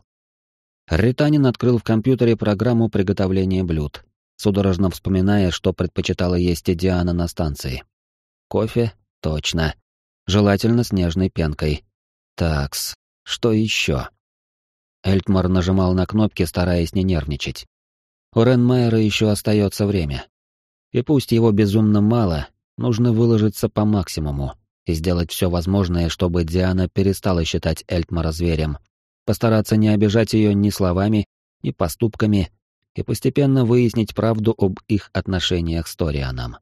Ританин открыл в компьютере программу приготовления блюд, судорожно вспоминая, что предпочитала есть Диана на станции. Кофе? Точно. Желательно с нежной пенкой. Такс, что еще? Эльтмар нажимал на кнопки, стараясь не нервничать. У Ренмайера еще остается время. И пусть его безумно мало, нужно выложиться по максимуму и сделать все возможное, чтобы Диана перестала считать Эльтмара зверем, постараться не обижать ее ни словами, ни поступками и постепенно выяснить правду об их отношениях с Торианом.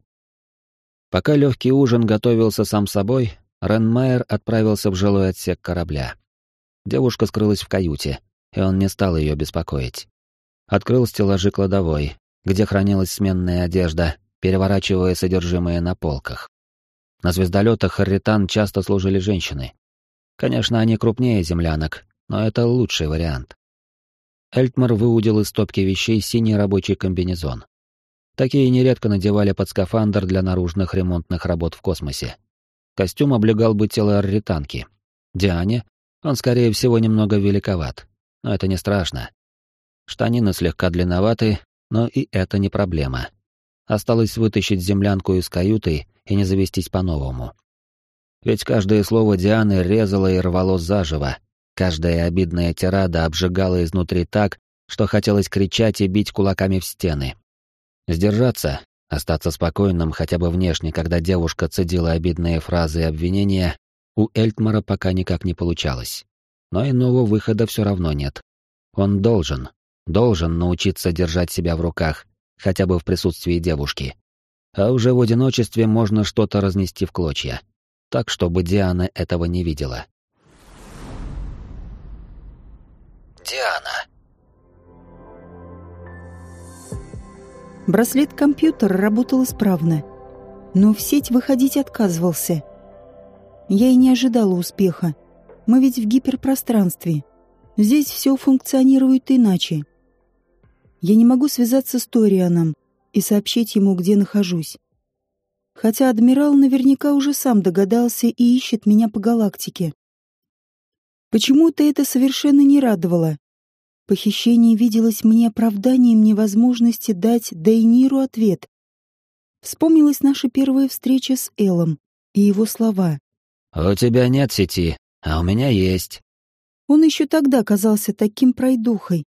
Пока легкий ужин готовился сам собой, Ренмайер отправился в жилой отсек корабля. Девушка скрылась в каюте, и он не стал ее беспокоить. Открыл стеллажи кладовой, где хранилась сменная одежда, переворачивая содержимое на полках. На звездолетах Ритан часто служили женщины. Конечно, они крупнее землянок, но это лучший вариант. Эльтмар выудил из стопки вещей синий рабочий комбинезон. Такие нередко надевали под скафандр для наружных ремонтных работ в космосе. Костюм облегал бы тело ританки. Диане он, скорее всего, немного великоват, но это не страшно. Штанины слегка длинноваты, но и это не проблема. Осталось вытащить землянку из каюты и не завестись по-новому. Ведь каждое слово Дианы резало и рвало заживо, каждая обидная тирада обжигала изнутри так, что хотелось кричать и бить кулаками в стены. Сдержаться, остаться спокойным хотя бы внешне, когда девушка цедила обидные фразы и обвинения, у Эльтмара пока никак не получалось. Но иного выхода все равно нет. Он должен научиться держать себя в руках, хотя бы в присутствии девушки. А уже в одиночестве можно что-то разнести в клочья, так, чтобы Диана этого не видела. Диана. Браслет компьютера работал исправно, но в сеть выходить отказывался. Я и не ожидала успеха. Мы ведь в гиперпространстве. Здесь все функционирует иначе. Я не могу связаться с Торианом и сообщить ему, где нахожусь. Хотя адмирал наверняка уже сам догадался и ищет меня по галактике. Почему-то это совершенно не радовало. Похищение виделось мне оправданием невозможности дать Дейниру ответ. Вспомнилась наша первая встреча с Элом и его слова. «У тебя нет сети, а у меня есть». Он еще тогда казался таким пройдухой.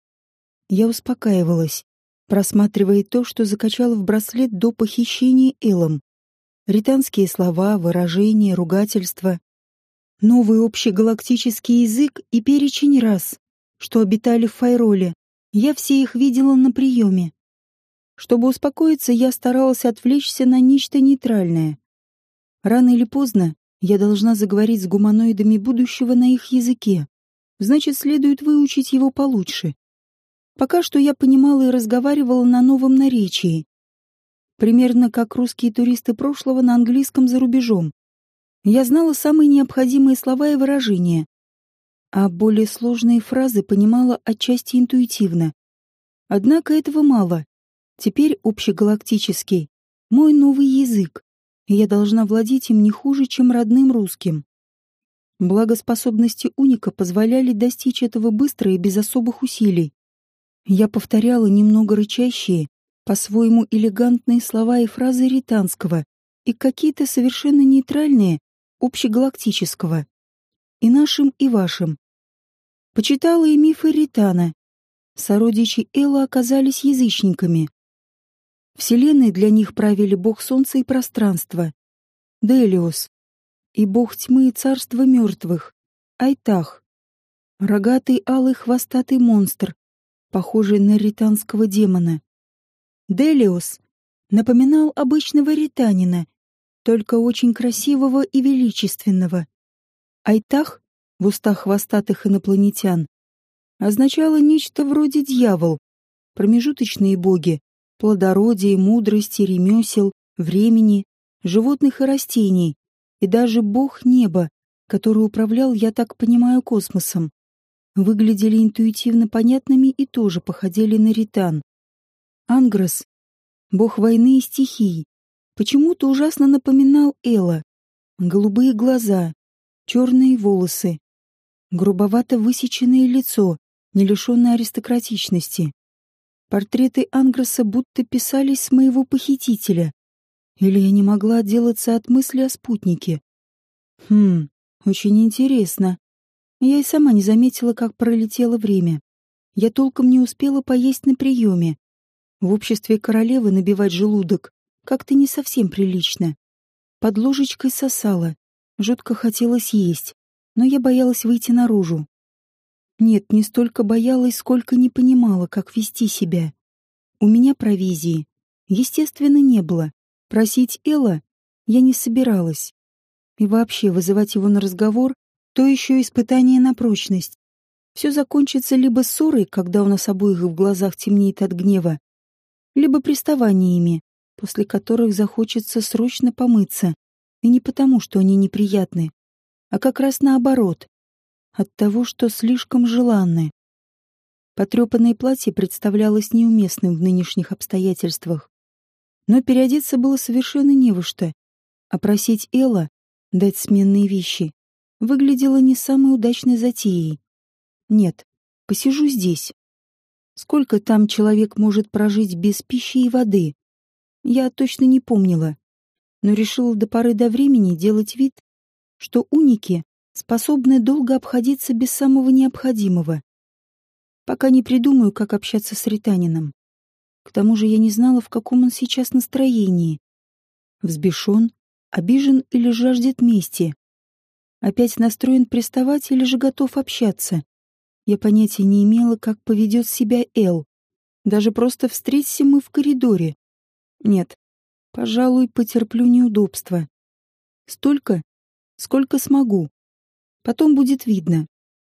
Я успокаивалась, просматривая то, что закачала в браслет до похищения Элом. Ританские слова, выражения, ругательства. Новый общегалактический язык и перечень рас, что обитали в Файроле. Я все их видела на приеме. Чтобы успокоиться, я старалась отвлечься на нечто нейтральное. Рано или поздно я должна заговорить с гуманоидами будущего на их языке. Значит, следует выучить его получше. Пока что я понимала и разговаривала на новом наречии. Примерно как русские туристы прошлого на английском за рубежом. Я знала самые необходимые слова и выражения, а более сложные фразы понимала отчасти интуитивно. Однако этого мало. Теперь общегалактический — мой новый язык, и я должна владеть им не хуже, чем родным русским. Благо способности Уника позволяли достичь этого быстро и без особых усилий. Я повторяла немного рычащие, по-своему элегантные слова и фразы ританского и какие-то совершенно нейтральные общегалактического. И нашим, и вашим. Почитала и мифы Ритана. Сородичи Эла оказались язычниками. Вселенной для них правили бог солнца и пространства, Делиос, и бог тьмы и царства мертвых, Айтах, рогатый алый хвостатый монстр, похожий на ританского демона. Делиос напоминал обычного ританина, только очень красивого и величественного. Айтах в устах хвостатых инопланетян означало нечто вроде дьявол, промежуточные боги, плодородие, мудрости, ремесел, времени, животных и растений, и даже бог неба, который управлял, я так понимаю, космосом. Выглядели интуитивно понятными и тоже походили на ритан. Ангрос, бог войны и стихий, почему-то ужасно напоминал Эла. Голубые глаза, черные волосы, грубовато высеченное лицо, не лишенное аристократичности. Портреты Ангроса будто писались с моего похитителя. Или я не могла отделаться от мысли о спутнике. Очень интересно. Я и сама не заметила, как пролетело время. Я толком не успела поесть на приеме. В обществе королевы набивать желудок как-то не совсем прилично. Под ложечкой сосала. Жутко хотелось есть, но я боялась выйти наружу. Нет, не столько боялась, сколько не понимала, как вести себя. У меня провизии, естественно, не было. Просить Элла я не собиралась. И вообще вызывать его на разговор — то еще испытание на прочность. Все закончится либо ссорой, когда у нас обоих в глазах темнеет от гнева, либо приставаниями, после которых захочется срочно помыться. И не потому, что они неприятны, а как раз наоборот. От того, что слишком желанны. Потрепанное платье представлялось неуместным в нынешних обстоятельствах. Но переодеться было совершенно не во что, а просить Элла дать сменные вещи выглядело не самой удачной затеей. Нет, посижу здесь. Сколько там человек может прожить без пищи и воды? Я точно не помнила, но решила до поры до времени делать вид, что уники способны долго обходиться без самого необходимого. Пока не придумаю, как общаться с ританином. К тому же я не знала, в каком он сейчас настроении. Взбешен, обижен или жаждет мести. Опять настроен приставать или же готов общаться. Я понятия не имела, как поведет себя Эл. Даже просто встреться мы в коридоре. Нет, пожалуй, потерплю неудобства. Столько, сколько смогу. Потом будет видно.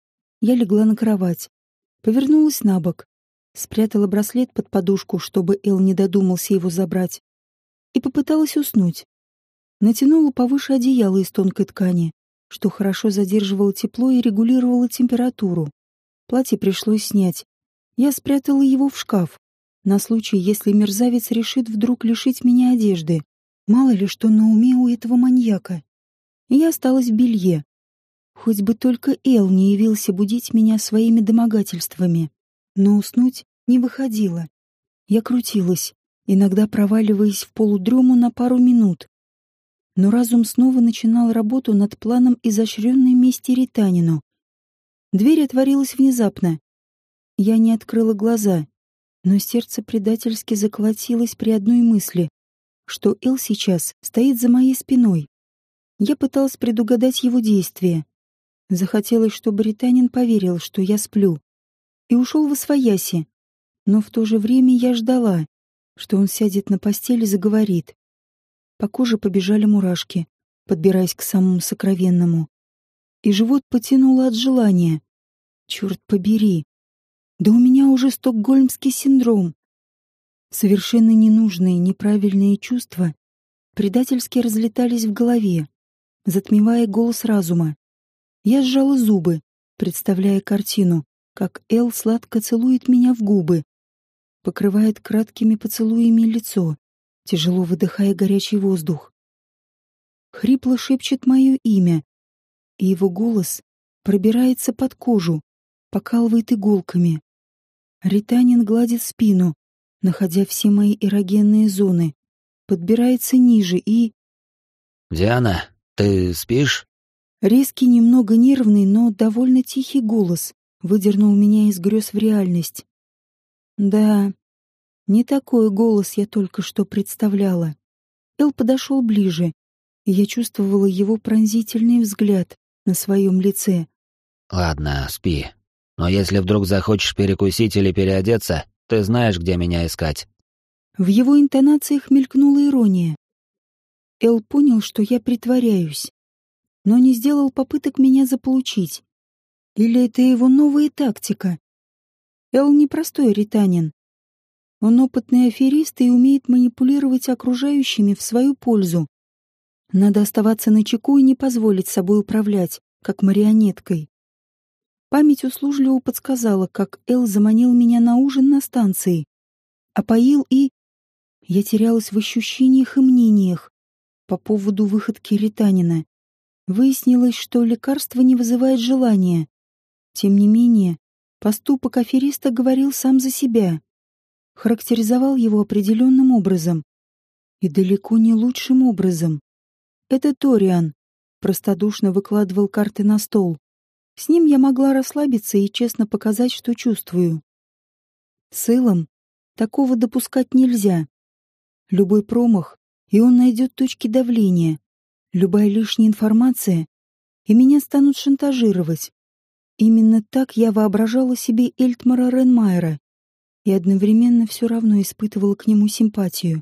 Я легла на кровать, повернулась на бок, спрятала браслет под подушку, чтобы Эл не додумался его забрать, и попыталась уснуть. Натянула повыше одеяло из тонкой ткани, что хорошо задерживало тепло и регулировало температуру. Платье пришлось снять. Я спрятала его в шкаф, на случай, если мерзавец решит вдруг лишить меня одежды. Мало ли что на уме у этого маньяка. Я осталась в белье. Хоть бы только Эл не явился будить меня своими домогательствами. Но уснуть не выходило. Я крутилась, иногда проваливаясь в полудрему на пару минут. Но разум снова начинал работу над планом изощренной мести Ританину. Дверь отворилась внезапно. Я не открыла глаза, но сердце предательски заколотилось при одной мысли, что Эл сейчас стоит за моей спиной. Я пыталась предугадать его действия. Захотелось, чтобы Ританин поверил, что я сплю, и ушел восвояси. Но в то же время я ждала, что он сядет на постель и заговорит. По коже побежали мурашки, подбираясь к самому сокровенному. И живот потянуло от желания. Черт побери! Да у меня уже стокгольмский синдром. Совершенно ненужные, неправильные чувства предательски разлетались в голове, затмевая голос разума. Я сжала зубы, представляя картину, как Эл сладко целует меня в губы, покрывает краткими поцелуями лицо, тяжело выдыхая горячий воздух. Хрипло шепчет мое имя, и его голос пробирается под кожу, покалывает иголками. Ританин гладит спину, находя все мои эрогенные зоны, подбирается ниже и... «Диана, ты спишь?» Резкий, немного нервный, но довольно тихий голос выдернул меня из грез в реальность. Да, не такой голос я только что представляла. Эл подошел ближе, и я чувствовала его пронзительный взгляд на своем лице. «Ладно, спи. Но если вдруг захочешь перекусить или переодеться, ты знаешь, где меня искать». В его интонациях мелькнула ирония. Эл понял, что я притворяюсь, но не сделал попыток меня заполучить. Или это его новая тактика? Эл непростой ританин. Он опытный аферист и умеет манипулировать окружающими в свою пользу. Надо оставаться начеку и не позволить собой управлять, как марионеткой. Память услужливо подсказала, как Эл заманил меня на ужин на станции. Опоил и... Я терялась в ощущениях и мнениях по поводу выходки ританина. Выяснилось, что лекарство не вызывает желания. Тем не менее, поступок афериста говорил сам за себя. Характеризовал его определенным образом. И далеко не лучшим образом. Это Ториан простодушно выкладывал карты на стол. С ним я могла расслабиться и честно показать, что чувствую. С Элом такого допускать нельзя. Любой промах, и он найдет точки давления. Любая лишняя информация, и меня станут шантажировать. Именно так я воображала себе Эльтмара Ренмайера и одновременно все равно испытывала к нему симпатию.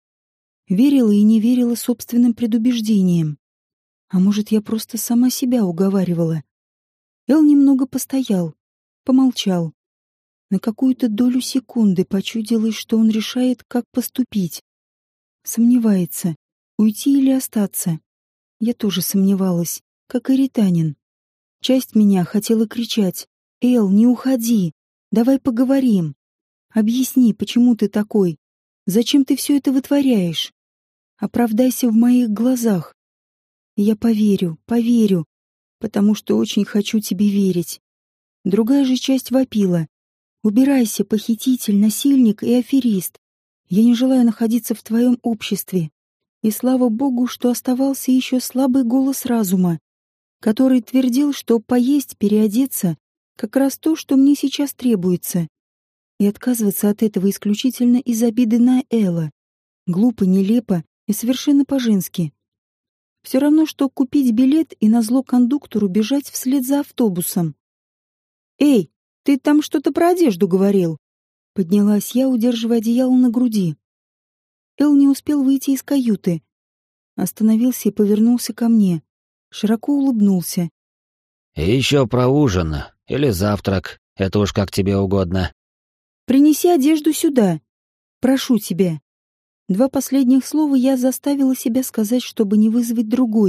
Верила и не верила собственным предубеждениям. А может, я просто сама себя уговаривала. Эл немного постоял, помолчал. На какую-то долю секунды почудилось, что он решает, как поступить. Сомневается, уйти или остаться. Я тоже сомневалась, как и ританин. Часть меня хотела кричать: «Эл, не уходи! Давай поговорим! Объясни, почему ты такой? Зачем ты все это вытворяешь? Оправдайся в моих глазах. Я поверю, потому что очень хочу тебе верить». Другая же часть вопила: «Убирайся, похититель, насильник и аферист. Я не желаю находиться в твоем обществе». И слава богу, что оставался еще слабый голос разума, который твердил, что поесть, переодеться — как раз то, что мне сейчас требуется. И отказываться от этого исключительно из обиды на Эла. Глупо, нелепо и совершенно по-женски. Все равно, что купить билет и назло кондуктору бежать вслед за автобусом. «Эй, ты там что-то про одежду говорил?» Поднялась я, удерживая одеяло на груди. Эл не успел выйти из каюты. Остановился и повернулся ко мне. Широко улыбнулся. «И еще про ужин или завтрак, это уж как тебе угодно». «Принеси одежду сюда. Прошу тебя». Два последних слова я заставила себя сказать, чтобы не вызвать другой,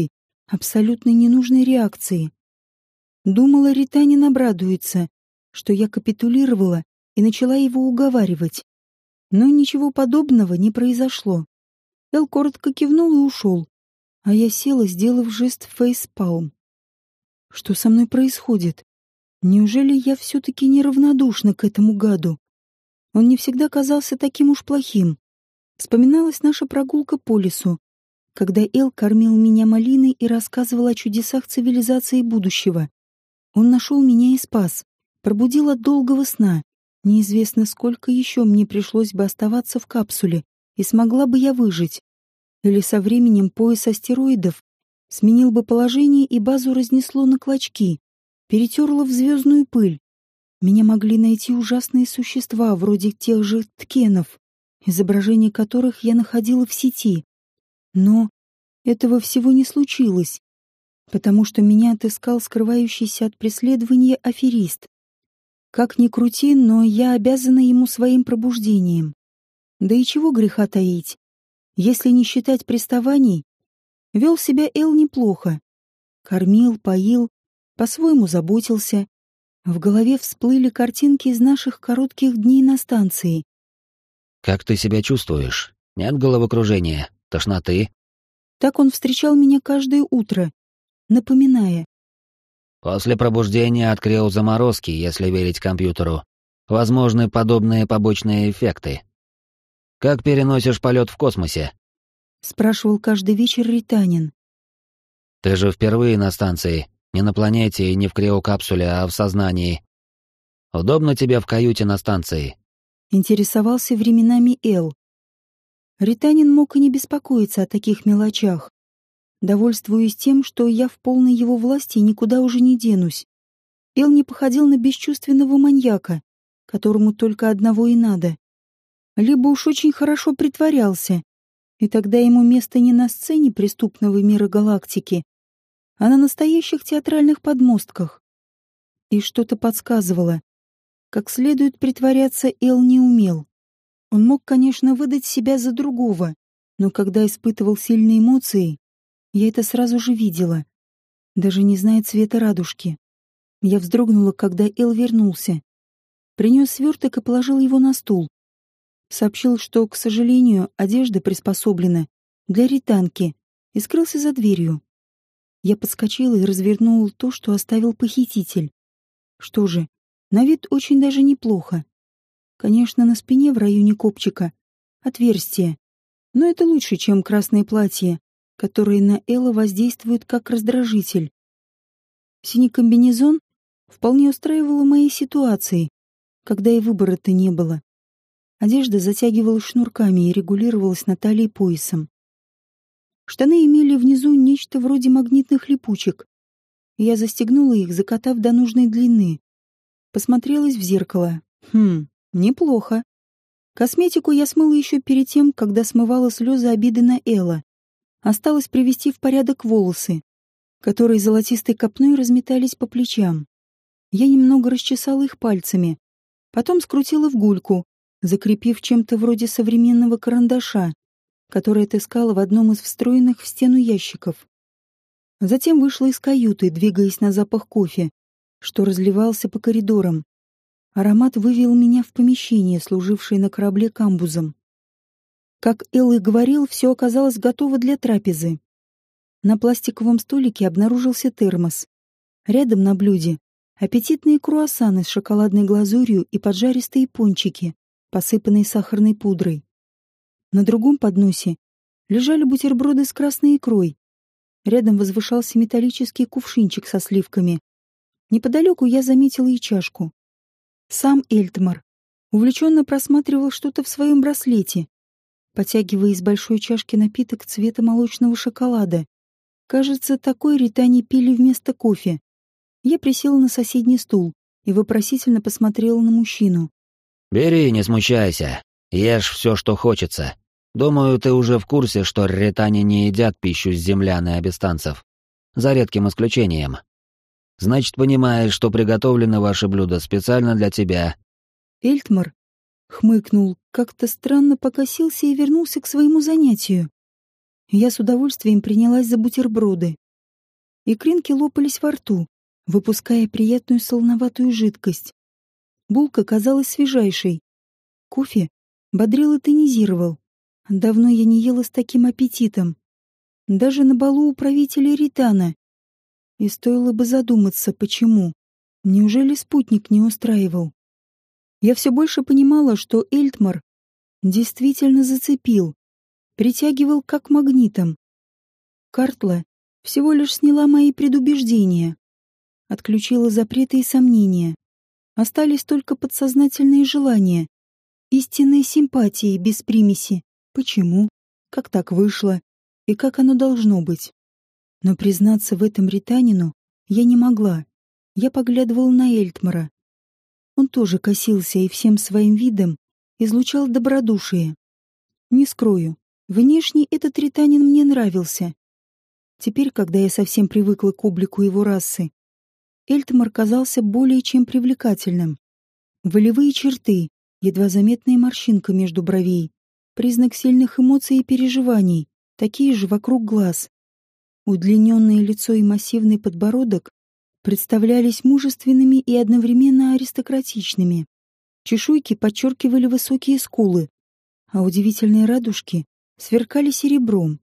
абсолютно ненужной реакции. Думала, Ританин обрадуется, что я капитулировала и начала его уговаривать. Но ничего подобного не произошло. Эл коротко кивнул и ушел, а я села, сделав жест фейспалм. Что со мной происходит? Неужели я все-таки неравнодушна к этому гаду? Он не всегда казался таким уж плохим. Вспоминалась наша прогулка по лесу, когда Эл кормил меня малиной и рассказывал о чудесах цивилизации будущего. Он нашел меня и спас, пробудил от долгого сна. Неизвестно, сколько еще мне пришлось бы оставаться в капсуле, и смогла бы я выжить. Или со временем пояс астероидов сменил бы положение и базу разнесло на клочки, перетерло в звездную пыль. Меня могли найти ужасные существа, вроде тех же ткенов, изображения которых я находила в сети. Но этого всего не случилось, потому что меня отыскал скрывающийся от преследования аферист. Как ни крути, но я обязана ему своим пробуждением. Да и чего греха таить? Если не считать приставаний, вел себя Эл неплохо. Кормил, поил, по-своему заботился. В голове всплыли картинки из наших коротких дней на станции. «Как ты себя чувствуешь? Нет головокружения? Тошноты?» Так он встречал меня каждое утро, напоминая. «После пробуждения от криозаморозки, если верить компьютеру, возможны подобные побочные эффекты. Как переносишь полет в космосе?» — спрашивал каждый вечер Ританин. «Ты же впервые на станции, не на планете и не в криокапсуле, а в сознании. Удобно тебе в каюте на станции?» Интересовался временами Эл. Ританин мог и не беспокоиться о таких мелочах, довольствуясь тем, что я в полной его власти и никуда уже не денусь. Эл не походил на бесчувственного маньяка, которому только одного и надо. Либо уж очень хорошо притворялся, и тогда ему место не на сцене преступного мира галактики, а на настоящих театральных подмостках. И что-то подсказывало. Как следует притворяться Эл не умел. Он мог, конечно, выдать себя за другого, но когда испытывал сильные эмоции, я это сразу же видела, даже не зная цвета радужки. Я вздрогнула, когда Эл вернулся. Принес сверток и положил его на стул. Сообщил, что, к сожалению, одежда приспособлена для ританки, и скрылся за дверью. Я подскочила и развернула то, что оставил похититель. Что же, на вид очень даже неплохо. Конечно, на спине в районе копчика отверстие, но это лучше, чем красное платье, которое на Элла воздействует как раздражитель. Синий комбинезон вполне устраивал моей ситуации, когда и выбора-то не было. Одежда затягивалась шнурками и регулировалась на талии поясом. Штаны имели внизу нечто вроде магнитных липучек. Я застегнула их, закатав до нужной длины. Посмотрелась в зеркало. Неплохо. Косметику я смыла еще перед тем, когда смывала слезы обиды на Элла. Осталось привести в порядок волосы, которые золотистой копной разметались по плечам. Я немного расчесала их пальцами, потом скрутила в гульку, закрепив чем-то вроде современного карандаша, который отыскала в одном из встроенных в стену ящиков. Затем вышла из каюты, двигаясь на запах кофе, что разливался по коридорам. Аромат вывел меня в помещение, служившее на корабле камбузом. Как Эл и говорил, все оказалось готово для трапезы. На пластиковом столике обнаружился термос. Рядом на блюде аппетитные круассаны с шоколадной глазурью и поджаристые пончики, посыпанные сахарной пудрой. На другом подносе лежали бутерброды с красной икрой. Рядом возвышался металлический кувшинчик со сливками. Неподалеку я заметила и чашку. Сам Эльтмар увлеченно просматривал что-то в своем браслете, потягивая из большой чашки напиток цвета молочного шоколада. Кажется, такой Ритани пили вместо кофе. Я присела на соседний стул и вопросительно посмотрела на мужчину. «Бери, не смущайся. Ешь все, что хочется. Думаю, ты уже в курсе, что ритане не едят пищу с землян и абистанцев. За редким исключением. Значит, понимаешь, что приготовлено ваше блюдо специально для тебя». Эльтмар хмыкнул, как-то странно покосился и вернулся к своему занятию. Я с удовольствием принялась за бутерброды. Икринки лопались во рту, выпуская приятную солоноватую жидкость. Булка казалась свежайшей. Кофе бодрил и тонизировал. Давно я не ела с таким аппетитом. Даже на балу у правителя Ритана. И стоило бы задуматься, почему. Неужели спутник не устраивал? Я все больше понимала, что Эльтмар действительно зацепил, притягивал как магнитом. Картла всего лишь сняла мои предубеждения, отключила запреты и сомнения. Остались только подсознательные желания, истинные симпатии без примеси. Почему? Как так вышло? И как оно должно быть? Но признаться в этом Ританину я не могла. Я поглядывала на Эльтмара. Он тоже косился и всем своим видом излучал добродушие. Не скрою, внешне этот Ританин мне нравился. Теперь, когда я совсем привыкла к облику его расы, Эльтмар казался более чем привлекательным. Волевые черты, едва заметная морщинка между бровей, признак сильных эмоций и переживаний, такие же вокруг глаз. Удлиненное лицо и массивный подбородок представлялись мужественными и одновременно аристократичными. Чешуйки подчеркивали высокие скулы, а удивительные радужки сверкали серебром.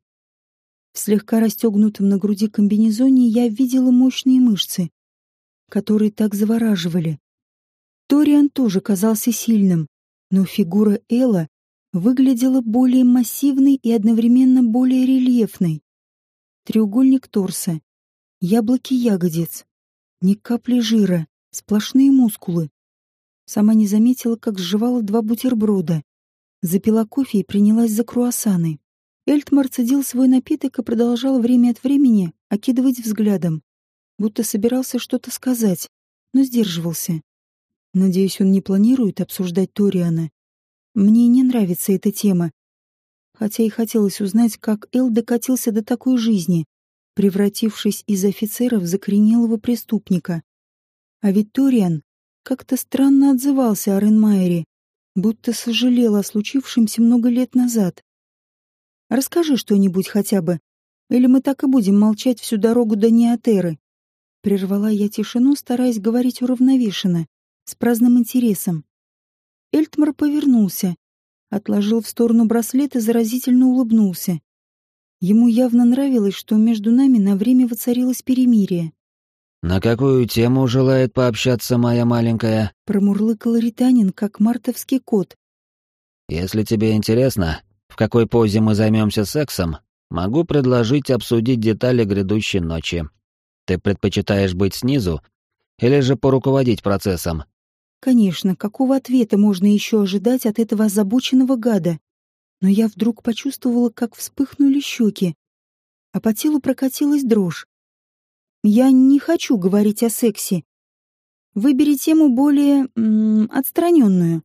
В слегка расстегнутом на груди комбинезоне я видела мощные мышцы, которые так завораживали. Ториан тоже казался сильным, но фигура Элла выглядела более массивной и одновременно более рельефной. Треугольник торса, яблоки ягодиц, ни капли жира, сплошные мускулы. Сама не заметила, как сживала 2 бутерброда. Запила кофе и принялась за круассаны. Эльтмар цедил свой напиток и продолжал время от времени окидывать взглядом, будто собирался что-то сказать, но сдерживался. Надеюсь, он не планирует обсуждать Ториана. Мне не нравится эта тема, хотя и хотелось узнать, как Эл докатился до такой жизни, превратившись из офицера в закоренелого преступника. А ведь Ториан как-то странно отзывался о Ренмайере, будто сожалел о случившемся много лет назад. «Расскажи что-нибудь хотя бы, или мы так и будем молчать всю дорогу до Неотеры?» Прервала я тишину, стараясь говорить уравновешенно, с праздным интересом. Эльтмар повернулся, отложил в сторону браслет и заразительно улыбнулся. Ему явно нравилось, что между нами на время воцарилось перемирие. «На какую тему желает пообщаться моя маленькая?» Промурлыкал Ританин, как мартовский кот. «Если тебе интересно, в какой позе мы займемся сексом, могу предложить обсудить детали грядущей ночи. Ты предпочитаешь быть снизу или же поруководить процессом?» Конечно, какого ответа можно еще ожидать от этого озабоченного гада? Но я вдруг почувствовала, как вспыхнули щеки, а по телу прокатилась дрожь. Я не хочу говорить о сексе. Выбери тему более отстраненную.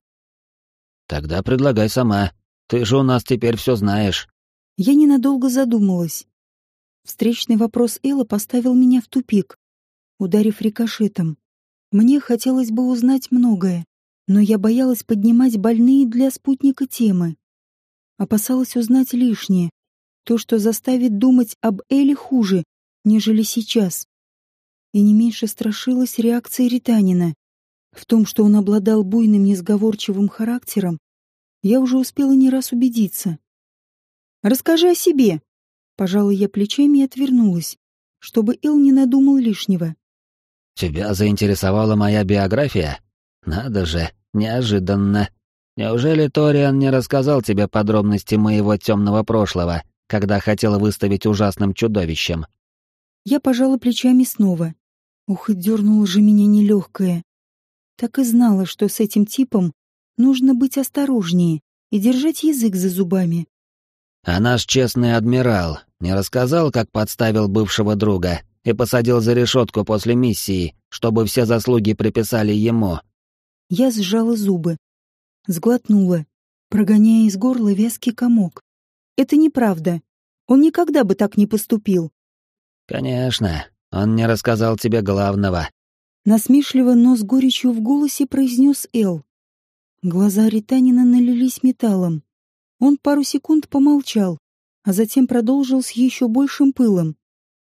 Тогда предлагай сама. Ты же у нас теперь все знаешь. Я ненадолго задумалась. Встречный вопрос Элла поставил меня в тупик, ударив рикошетом. Мне хотелось бы узнать многое, но я боялась поднимать больные для спутника темы. Опасалась узнать лишнее, то, что заставит думать об Эле хуже, нежели сейчас. И не меньше страшилась реакция Ританина. В том, что он обладал буйным несговорчивым характером, я уже успела не раз убедиться. «Расскажи о себе!» Пожала я плечами и отвернулась, чтобы Эл не надумал лишнего. «Тебя заинтересовала моя биография? Надо же, неожиданно. Неужели Ториан не рассказал тебе подробности моего темного прошлого, когда хотел выставить ужасным чудовищем?» Я пожала плечами снова. Ух, и дернула же меня нелегкая. Так и знала, что с этим типом нужно быть осторожнее и держать язык за зубами. «А наш честный адмирал не рассказал, как подставил бывшего друга и посадил за решетку после миссии, чтобы все заслуги приписали ему?» Я сжала зубы, сглотнула, прогоняя из горла вязкий комок. «Это неправда. Он никогда бы так не поступил». «Конечно, он не рассказал тебе главного». Насмешливо, но с горечью в голосе произнес Эл. Глаза Ританина налились металлом. Он пару секунд помолчал, а затем продолжил с еще большим пылом.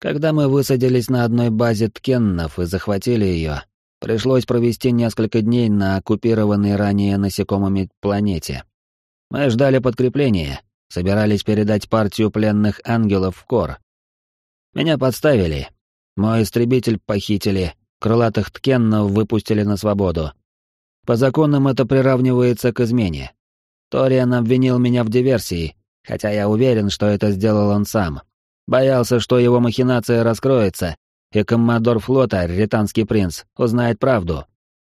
Когда мы высадились на одной базе ткеннов и захватили ее, пришлось провести несколько дней на оккупированной ранее насекомыми планете. Мы ждали подкрепления, собирались передать партию пленных ангелов в Кор. Меня подставили. Мой истребитель похитили, крылатых ткеннов выпустили на свободу. По законам это приравнивается к измене. Ториан обвинил меня в диверсии, хотя я уверен, что это сделал он сам. Боялся, что его махинация раскроется, и коммодор флота, ританский принц, узнает правду.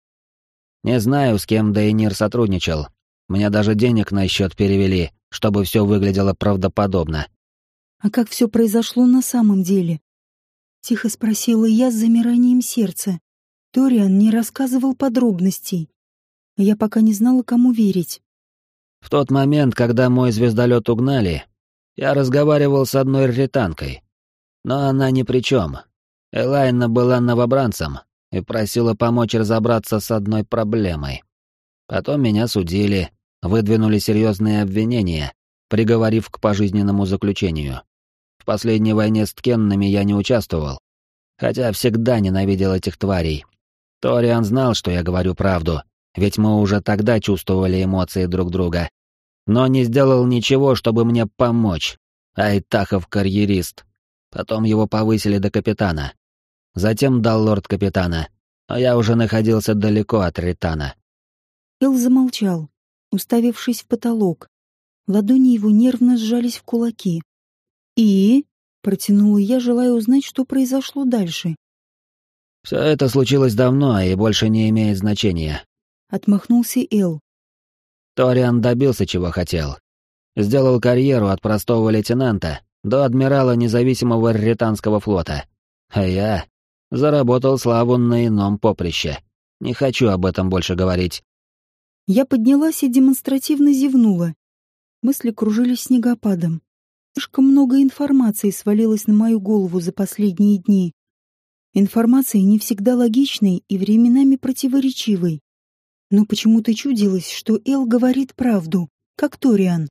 Не знаю, с кем Дейнир сотрудничал. Мне даже денег на счет перевели, чтобы все выглядело правдоподобно. «А как все произошло на самом деле?» — тихо спросила я с замиранием сердца. Ториан не рассказывал подробностей. Я пока не знала, кому верить. В тот момент, когда мой звездолет угнали, я разговаривал с одной ританкой. Но она ни при чем. Элайна была новобранцем и просила помочь разобраться с одной проблемой. Потом меня судили, выдвинули серьезные обвинения, приговорив к пожизненному заключению. В последней войне с ткеннами я не участвовал, хотя всегда ненавидел этих тварей. Ториан знал, что я говорю правду, ведь мы уже тогда чувствовали эмоции друг друга. Но не сделал ничего, чтобы мне помочь. Айтахов карьерист. Потом его повысили до капитана. Затем дал лорд-капитана, но я уже находился далеко от Ритана. Эл замолчал, уставившись в потолок. Ладони его нервно сжались в кулаки. «И?» — протянула я, желая узнать, что произошло дальше. «Все это случилось давно и больше не имеет значения», — отмахнулся Эл. Ториан добился, чего хотел. Сделал карьеру от простого лейтенанта до адмирала независимого ританского флота. А я заработал славу на ином поприще. Не хочу об этом больше говорить. Я поднялась и демонстративно зевнула. Мысли кружились снегопадом. Слишком много информации свалилось на мою голову за последние дни. Информация не всегда логичной и временами противоречивой. Но почему-то чудилось, что Эл говорит правду, как Ториан.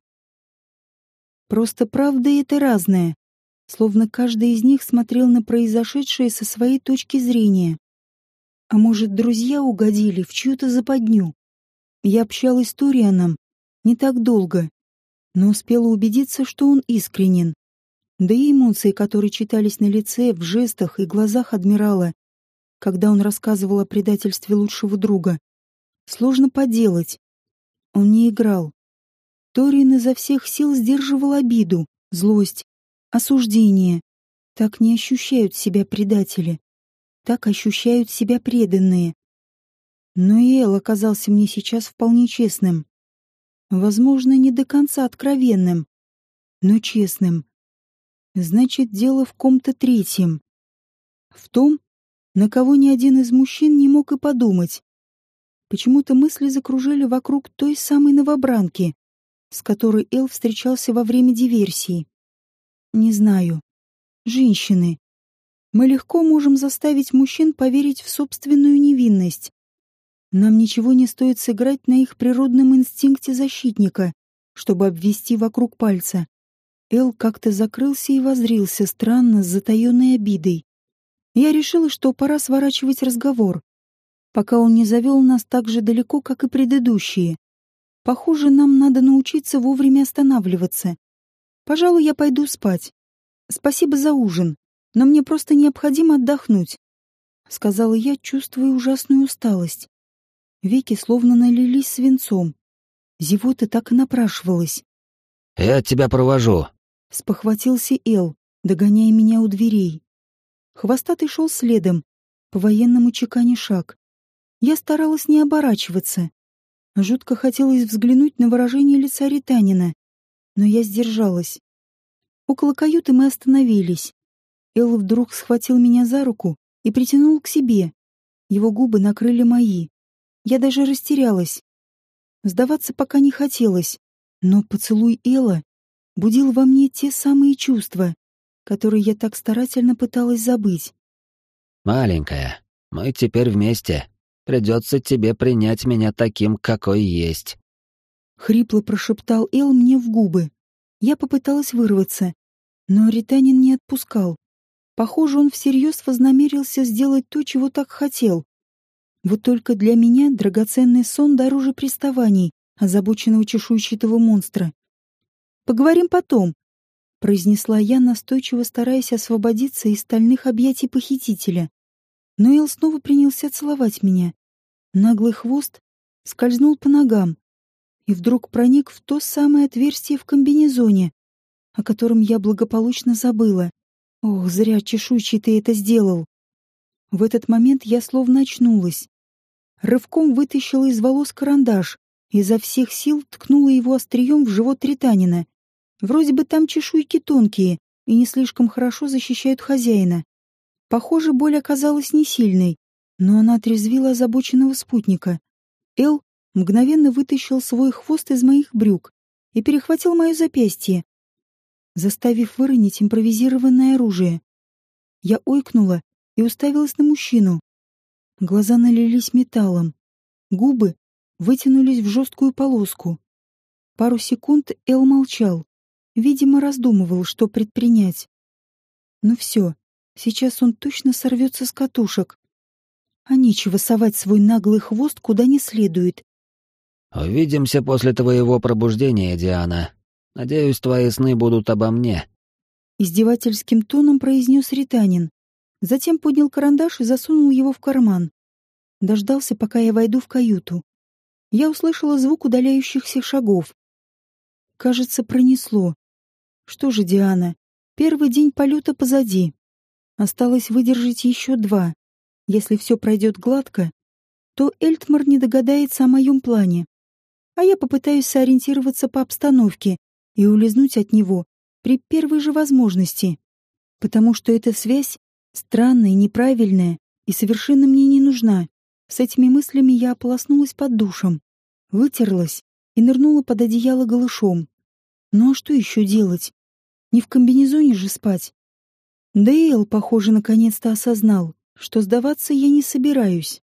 Просто правда — это разное, словно каждый из них смотрел на произошедшее со своей точки зрения. А может, друзья угодили в чью-то западню? Я общалась с Торианом не так долго, но успела убедиться, что он искренен. Да и эмоции, которые читались на лице, в жестах и глазах адмирала, когда он рассказывал о предательстве лучшего друга, сложно поделать. Он не играл. Ториан изо всех сил сдерживал обиду, злость, осуждение. Так не ощущают себя предатели. Так ощущают себя преданные. Но и Эл оказался мне сейчас вполне честным. Возможно, не до конца откровенным, но честным. Значит, дело в ком-то третьем. В том, на кого ни один из мужчин не мог и подумать. Почему-то мысли закружили вокруг той самой новобранки, с которой Эл встречался во время диверсии. Не знаю. Женщины. Мы легко можем заставить мужчин поверить в собственную невинность. Нам ничего не стоит сыграть на их природном инстинкте защитника, чтобы обвести вокруг пальца. Эл как-то закрылся и воззрился странно, с затаенной обидой. Я решила, что пора сворачивать разговор, пока он не завел нас так же далеко, как и предыдущие. Похоже, нам надо научиться вовремя останавливаться. Пожалуй, я пойду спать. Спасибо за ужин, но мне просто необходимо отдохнуть, — сказала я, чувствуя ужасную усталость. Веки словно налились свинцом. Зевота так и напрашивалась. «Я тебя провожу», — спохватился Эл, догоняя меня у дверей. Хвостатый шел следом, по-военному чеканя шаг. Я старалась не оборачиваться. Жутко хотелось взглянуть на выражение лица ританина, но я сдержалась. Около каюты мы остановились. Эл вдруг схватил меня за руку и притянул к себе. Его губы накрыли мои. Я даже растерялась. Сдаваться пока не хотелось, но поцелуй Эла будил во мне те самые чувства, которые я так старательно пыталась забыть. «Маленькая, мы теперь вместе. Придется тебе принять меня таким, какой есть». Хрипло прошептал Эл мне в губы. Я попыталась вырваться, но ританин не отпускал. Похоже, он всерьез вознамерился сделать то, чего так хотел. Вот только для меня драгоценный сон дороже приставаний озабоченного чешуйчатого монстра. «Поговорим потом», — произнесла я, настойчиво стараясь освободиться из стальных объятий похитителя. Но Эл снова принялся целовать меня. Наглый хвост скользнул по ногам и вдруг проник в то самое отверстие в комбинезоне, о котором я благополучно забыла. Ох, зря чешуйчатый это сделал. В этот момент я словно очнулась. Рывком вытащила из волос карандаш и изо всех сил ткнула его острием в живот Ританина. Вроде бы там чешуйки тонкие и не слишком хорошо защищают хозяина. Похоже, боль оказалась не сильной, но она отрезвила озабоченного спутника. Эл мгновенно вытащил свой хвост из моих брюк и перехватил мое запястье, заставив выронить импровизированное оружие. Я ойкнула и уставилась на мужчину. Глаза налились металлом, губы вытянулись в жесткую полоску. Пару секунд Эл молчал, видимо, раздумывал, что предпринять. Ну все, сейчас он точно сорвется с катушек. А нечего совать свой наглый хвост куда не следует. «Увидимся после твоего пробуждения, Диана. Надеюсь, твои сны будут обо мне», — издевательским тоном произнес Ританин. Затем поднял карандаш и засунул его в карман. Дождался, пока я войду в каюту. Я услышала звук удаляющихся шагов. Кажется, пронесло. Что же, Диана, первый день полета позади. Осталось выдержать еще 2. Если все пройдет гладко, то Эльтмар не догадается о моем плане. А я попытаюсь сориентироваться по обстановке и улизнуть от него при первой же возможности. Потому что эта связь странная, неправильная и совершенно мне не нужна. С этими мыслями я ополоснулась под душем, вытерлась и нырнула под одеяло голышом. Ну а что еще делать? Не в комбинезоне же спать. Да и Эл, похоже, наконец-то осознал, что сдаваться я не собираюсь.